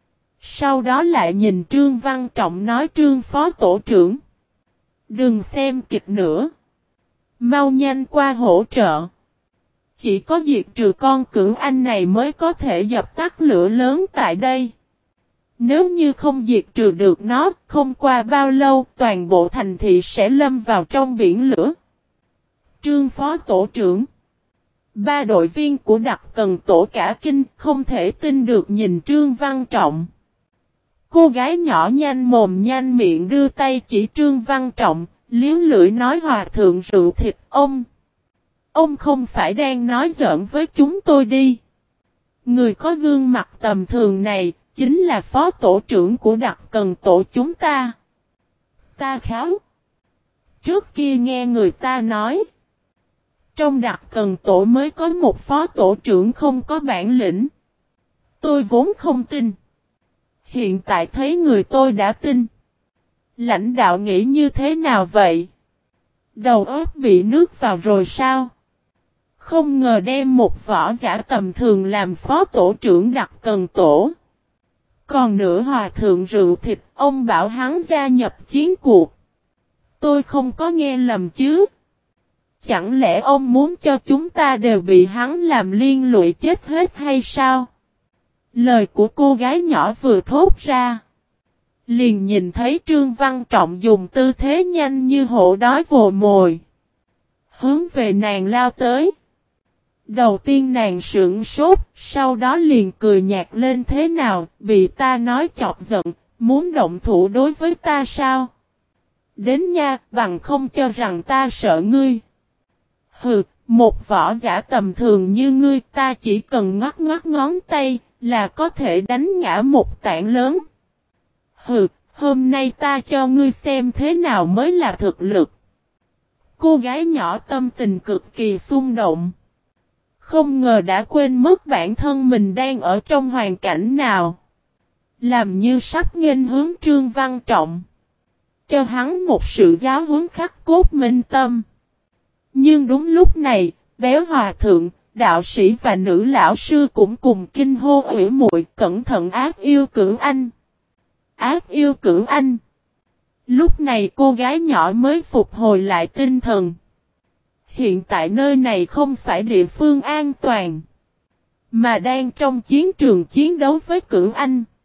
Sau đó lại nhìn Trương Văn Trọng nói Trương Phó Tổ trưởng. Đừng xem kịch nữa. Mau nhanh qua hỗ trợ. Chỉ có diệt trừ con Cửu Anh này mới có thể dập tắt lửa lớn tại đây. Nếu như không diệt trừ được nó, không qua bao lâu toàn bộ thành thị sẽ lâm vào trong biển lửa. Trương Phó Tổ trưởng. Ba đội viên của Đặc Cần Tổ cả kinh không thể tin được nhìn Trương Văn Trọng. Cô gái nhỏ nhanh mồm nhanh miệng đưa tay chỉ Trương Văn Trọng, liếu lưỡi nói Hòa Thượng rượu thịt ông. Ông không phải đang nói giỡn với chúng tôi đi. Người có gương mặt tầm thường này, chính là Phó Tổ trưởng của Đặc Cần Tổ chúng ta. Ta kháo. Trước kia nghe người ta nói. Trong Đặc Cần Tổ mới có một Phó Tổ trưởng không có bản lĩnh. Tôi vốn không tin. Hiện tại thấy người tôi đã tin. Lãnh đạo nghĩ như thế nào vậy? Đầu óc bị nước vào rồi sao? Không ngờ đem một võ giả tầm thường làm Phó Tổ trưởng Đặc Cần Tổ. Còn nữa Hòa Thượng rượu thịt, ông bảo hắn gia nhập chiến cuộc. Tôi không có nghe lầm chứ. Chẳng lẽ ông muốn cho chúng ta đều bị hắn làm liên lụy chết hết hay sao? Lời của cô gái nhỏ vừa thốt ra. Liền nhìn thấy Trương Văn Trọng dùng tư thế nhanh như hổ đói vồ mồi. Hướng về nàng lao tới. Đầu tiên nàng sững sốt, sau đó liền cười nhạt lên thế nào, bị ta nói chọc giận, muốn động thủ đối với ta sao? Đến nha, bằng không cho rằng ta sợ ngươi. Hừ, một võ giả tầm thường như ngươi ta chỉ cần ngoắt ngoắt ngón tay, là có thể đánh ngã một tảng lớn. Hừ, hôm nay ta cho ngươi xem thế nào mới là thực lực. Cô gái nhỏ tâm tình cực kỳ xung động. Không ngờ đã quên mất bản thân mình đang ở trong hoàn cảnh nào. Làm như sắp nghênh hướng Trương Văn Trọng. cho hắn một sự giáo huấn khắc cốt minh tâm. Nhưng đúng lúc này, béo hòa thượng, đạo sĩ và nữ lão sư cũng cùng kinh hô ủy muội, cẩn thận ác yêu cưỡng anh. Ác yêu cưỡng anh. Lúc này cô gái nhỏ mới phục hồi lại tinh thần. Hiện tại nơi này không phải địa phương an toàn, mà đang trong chiến trường chiến đấu với cưỡng anh.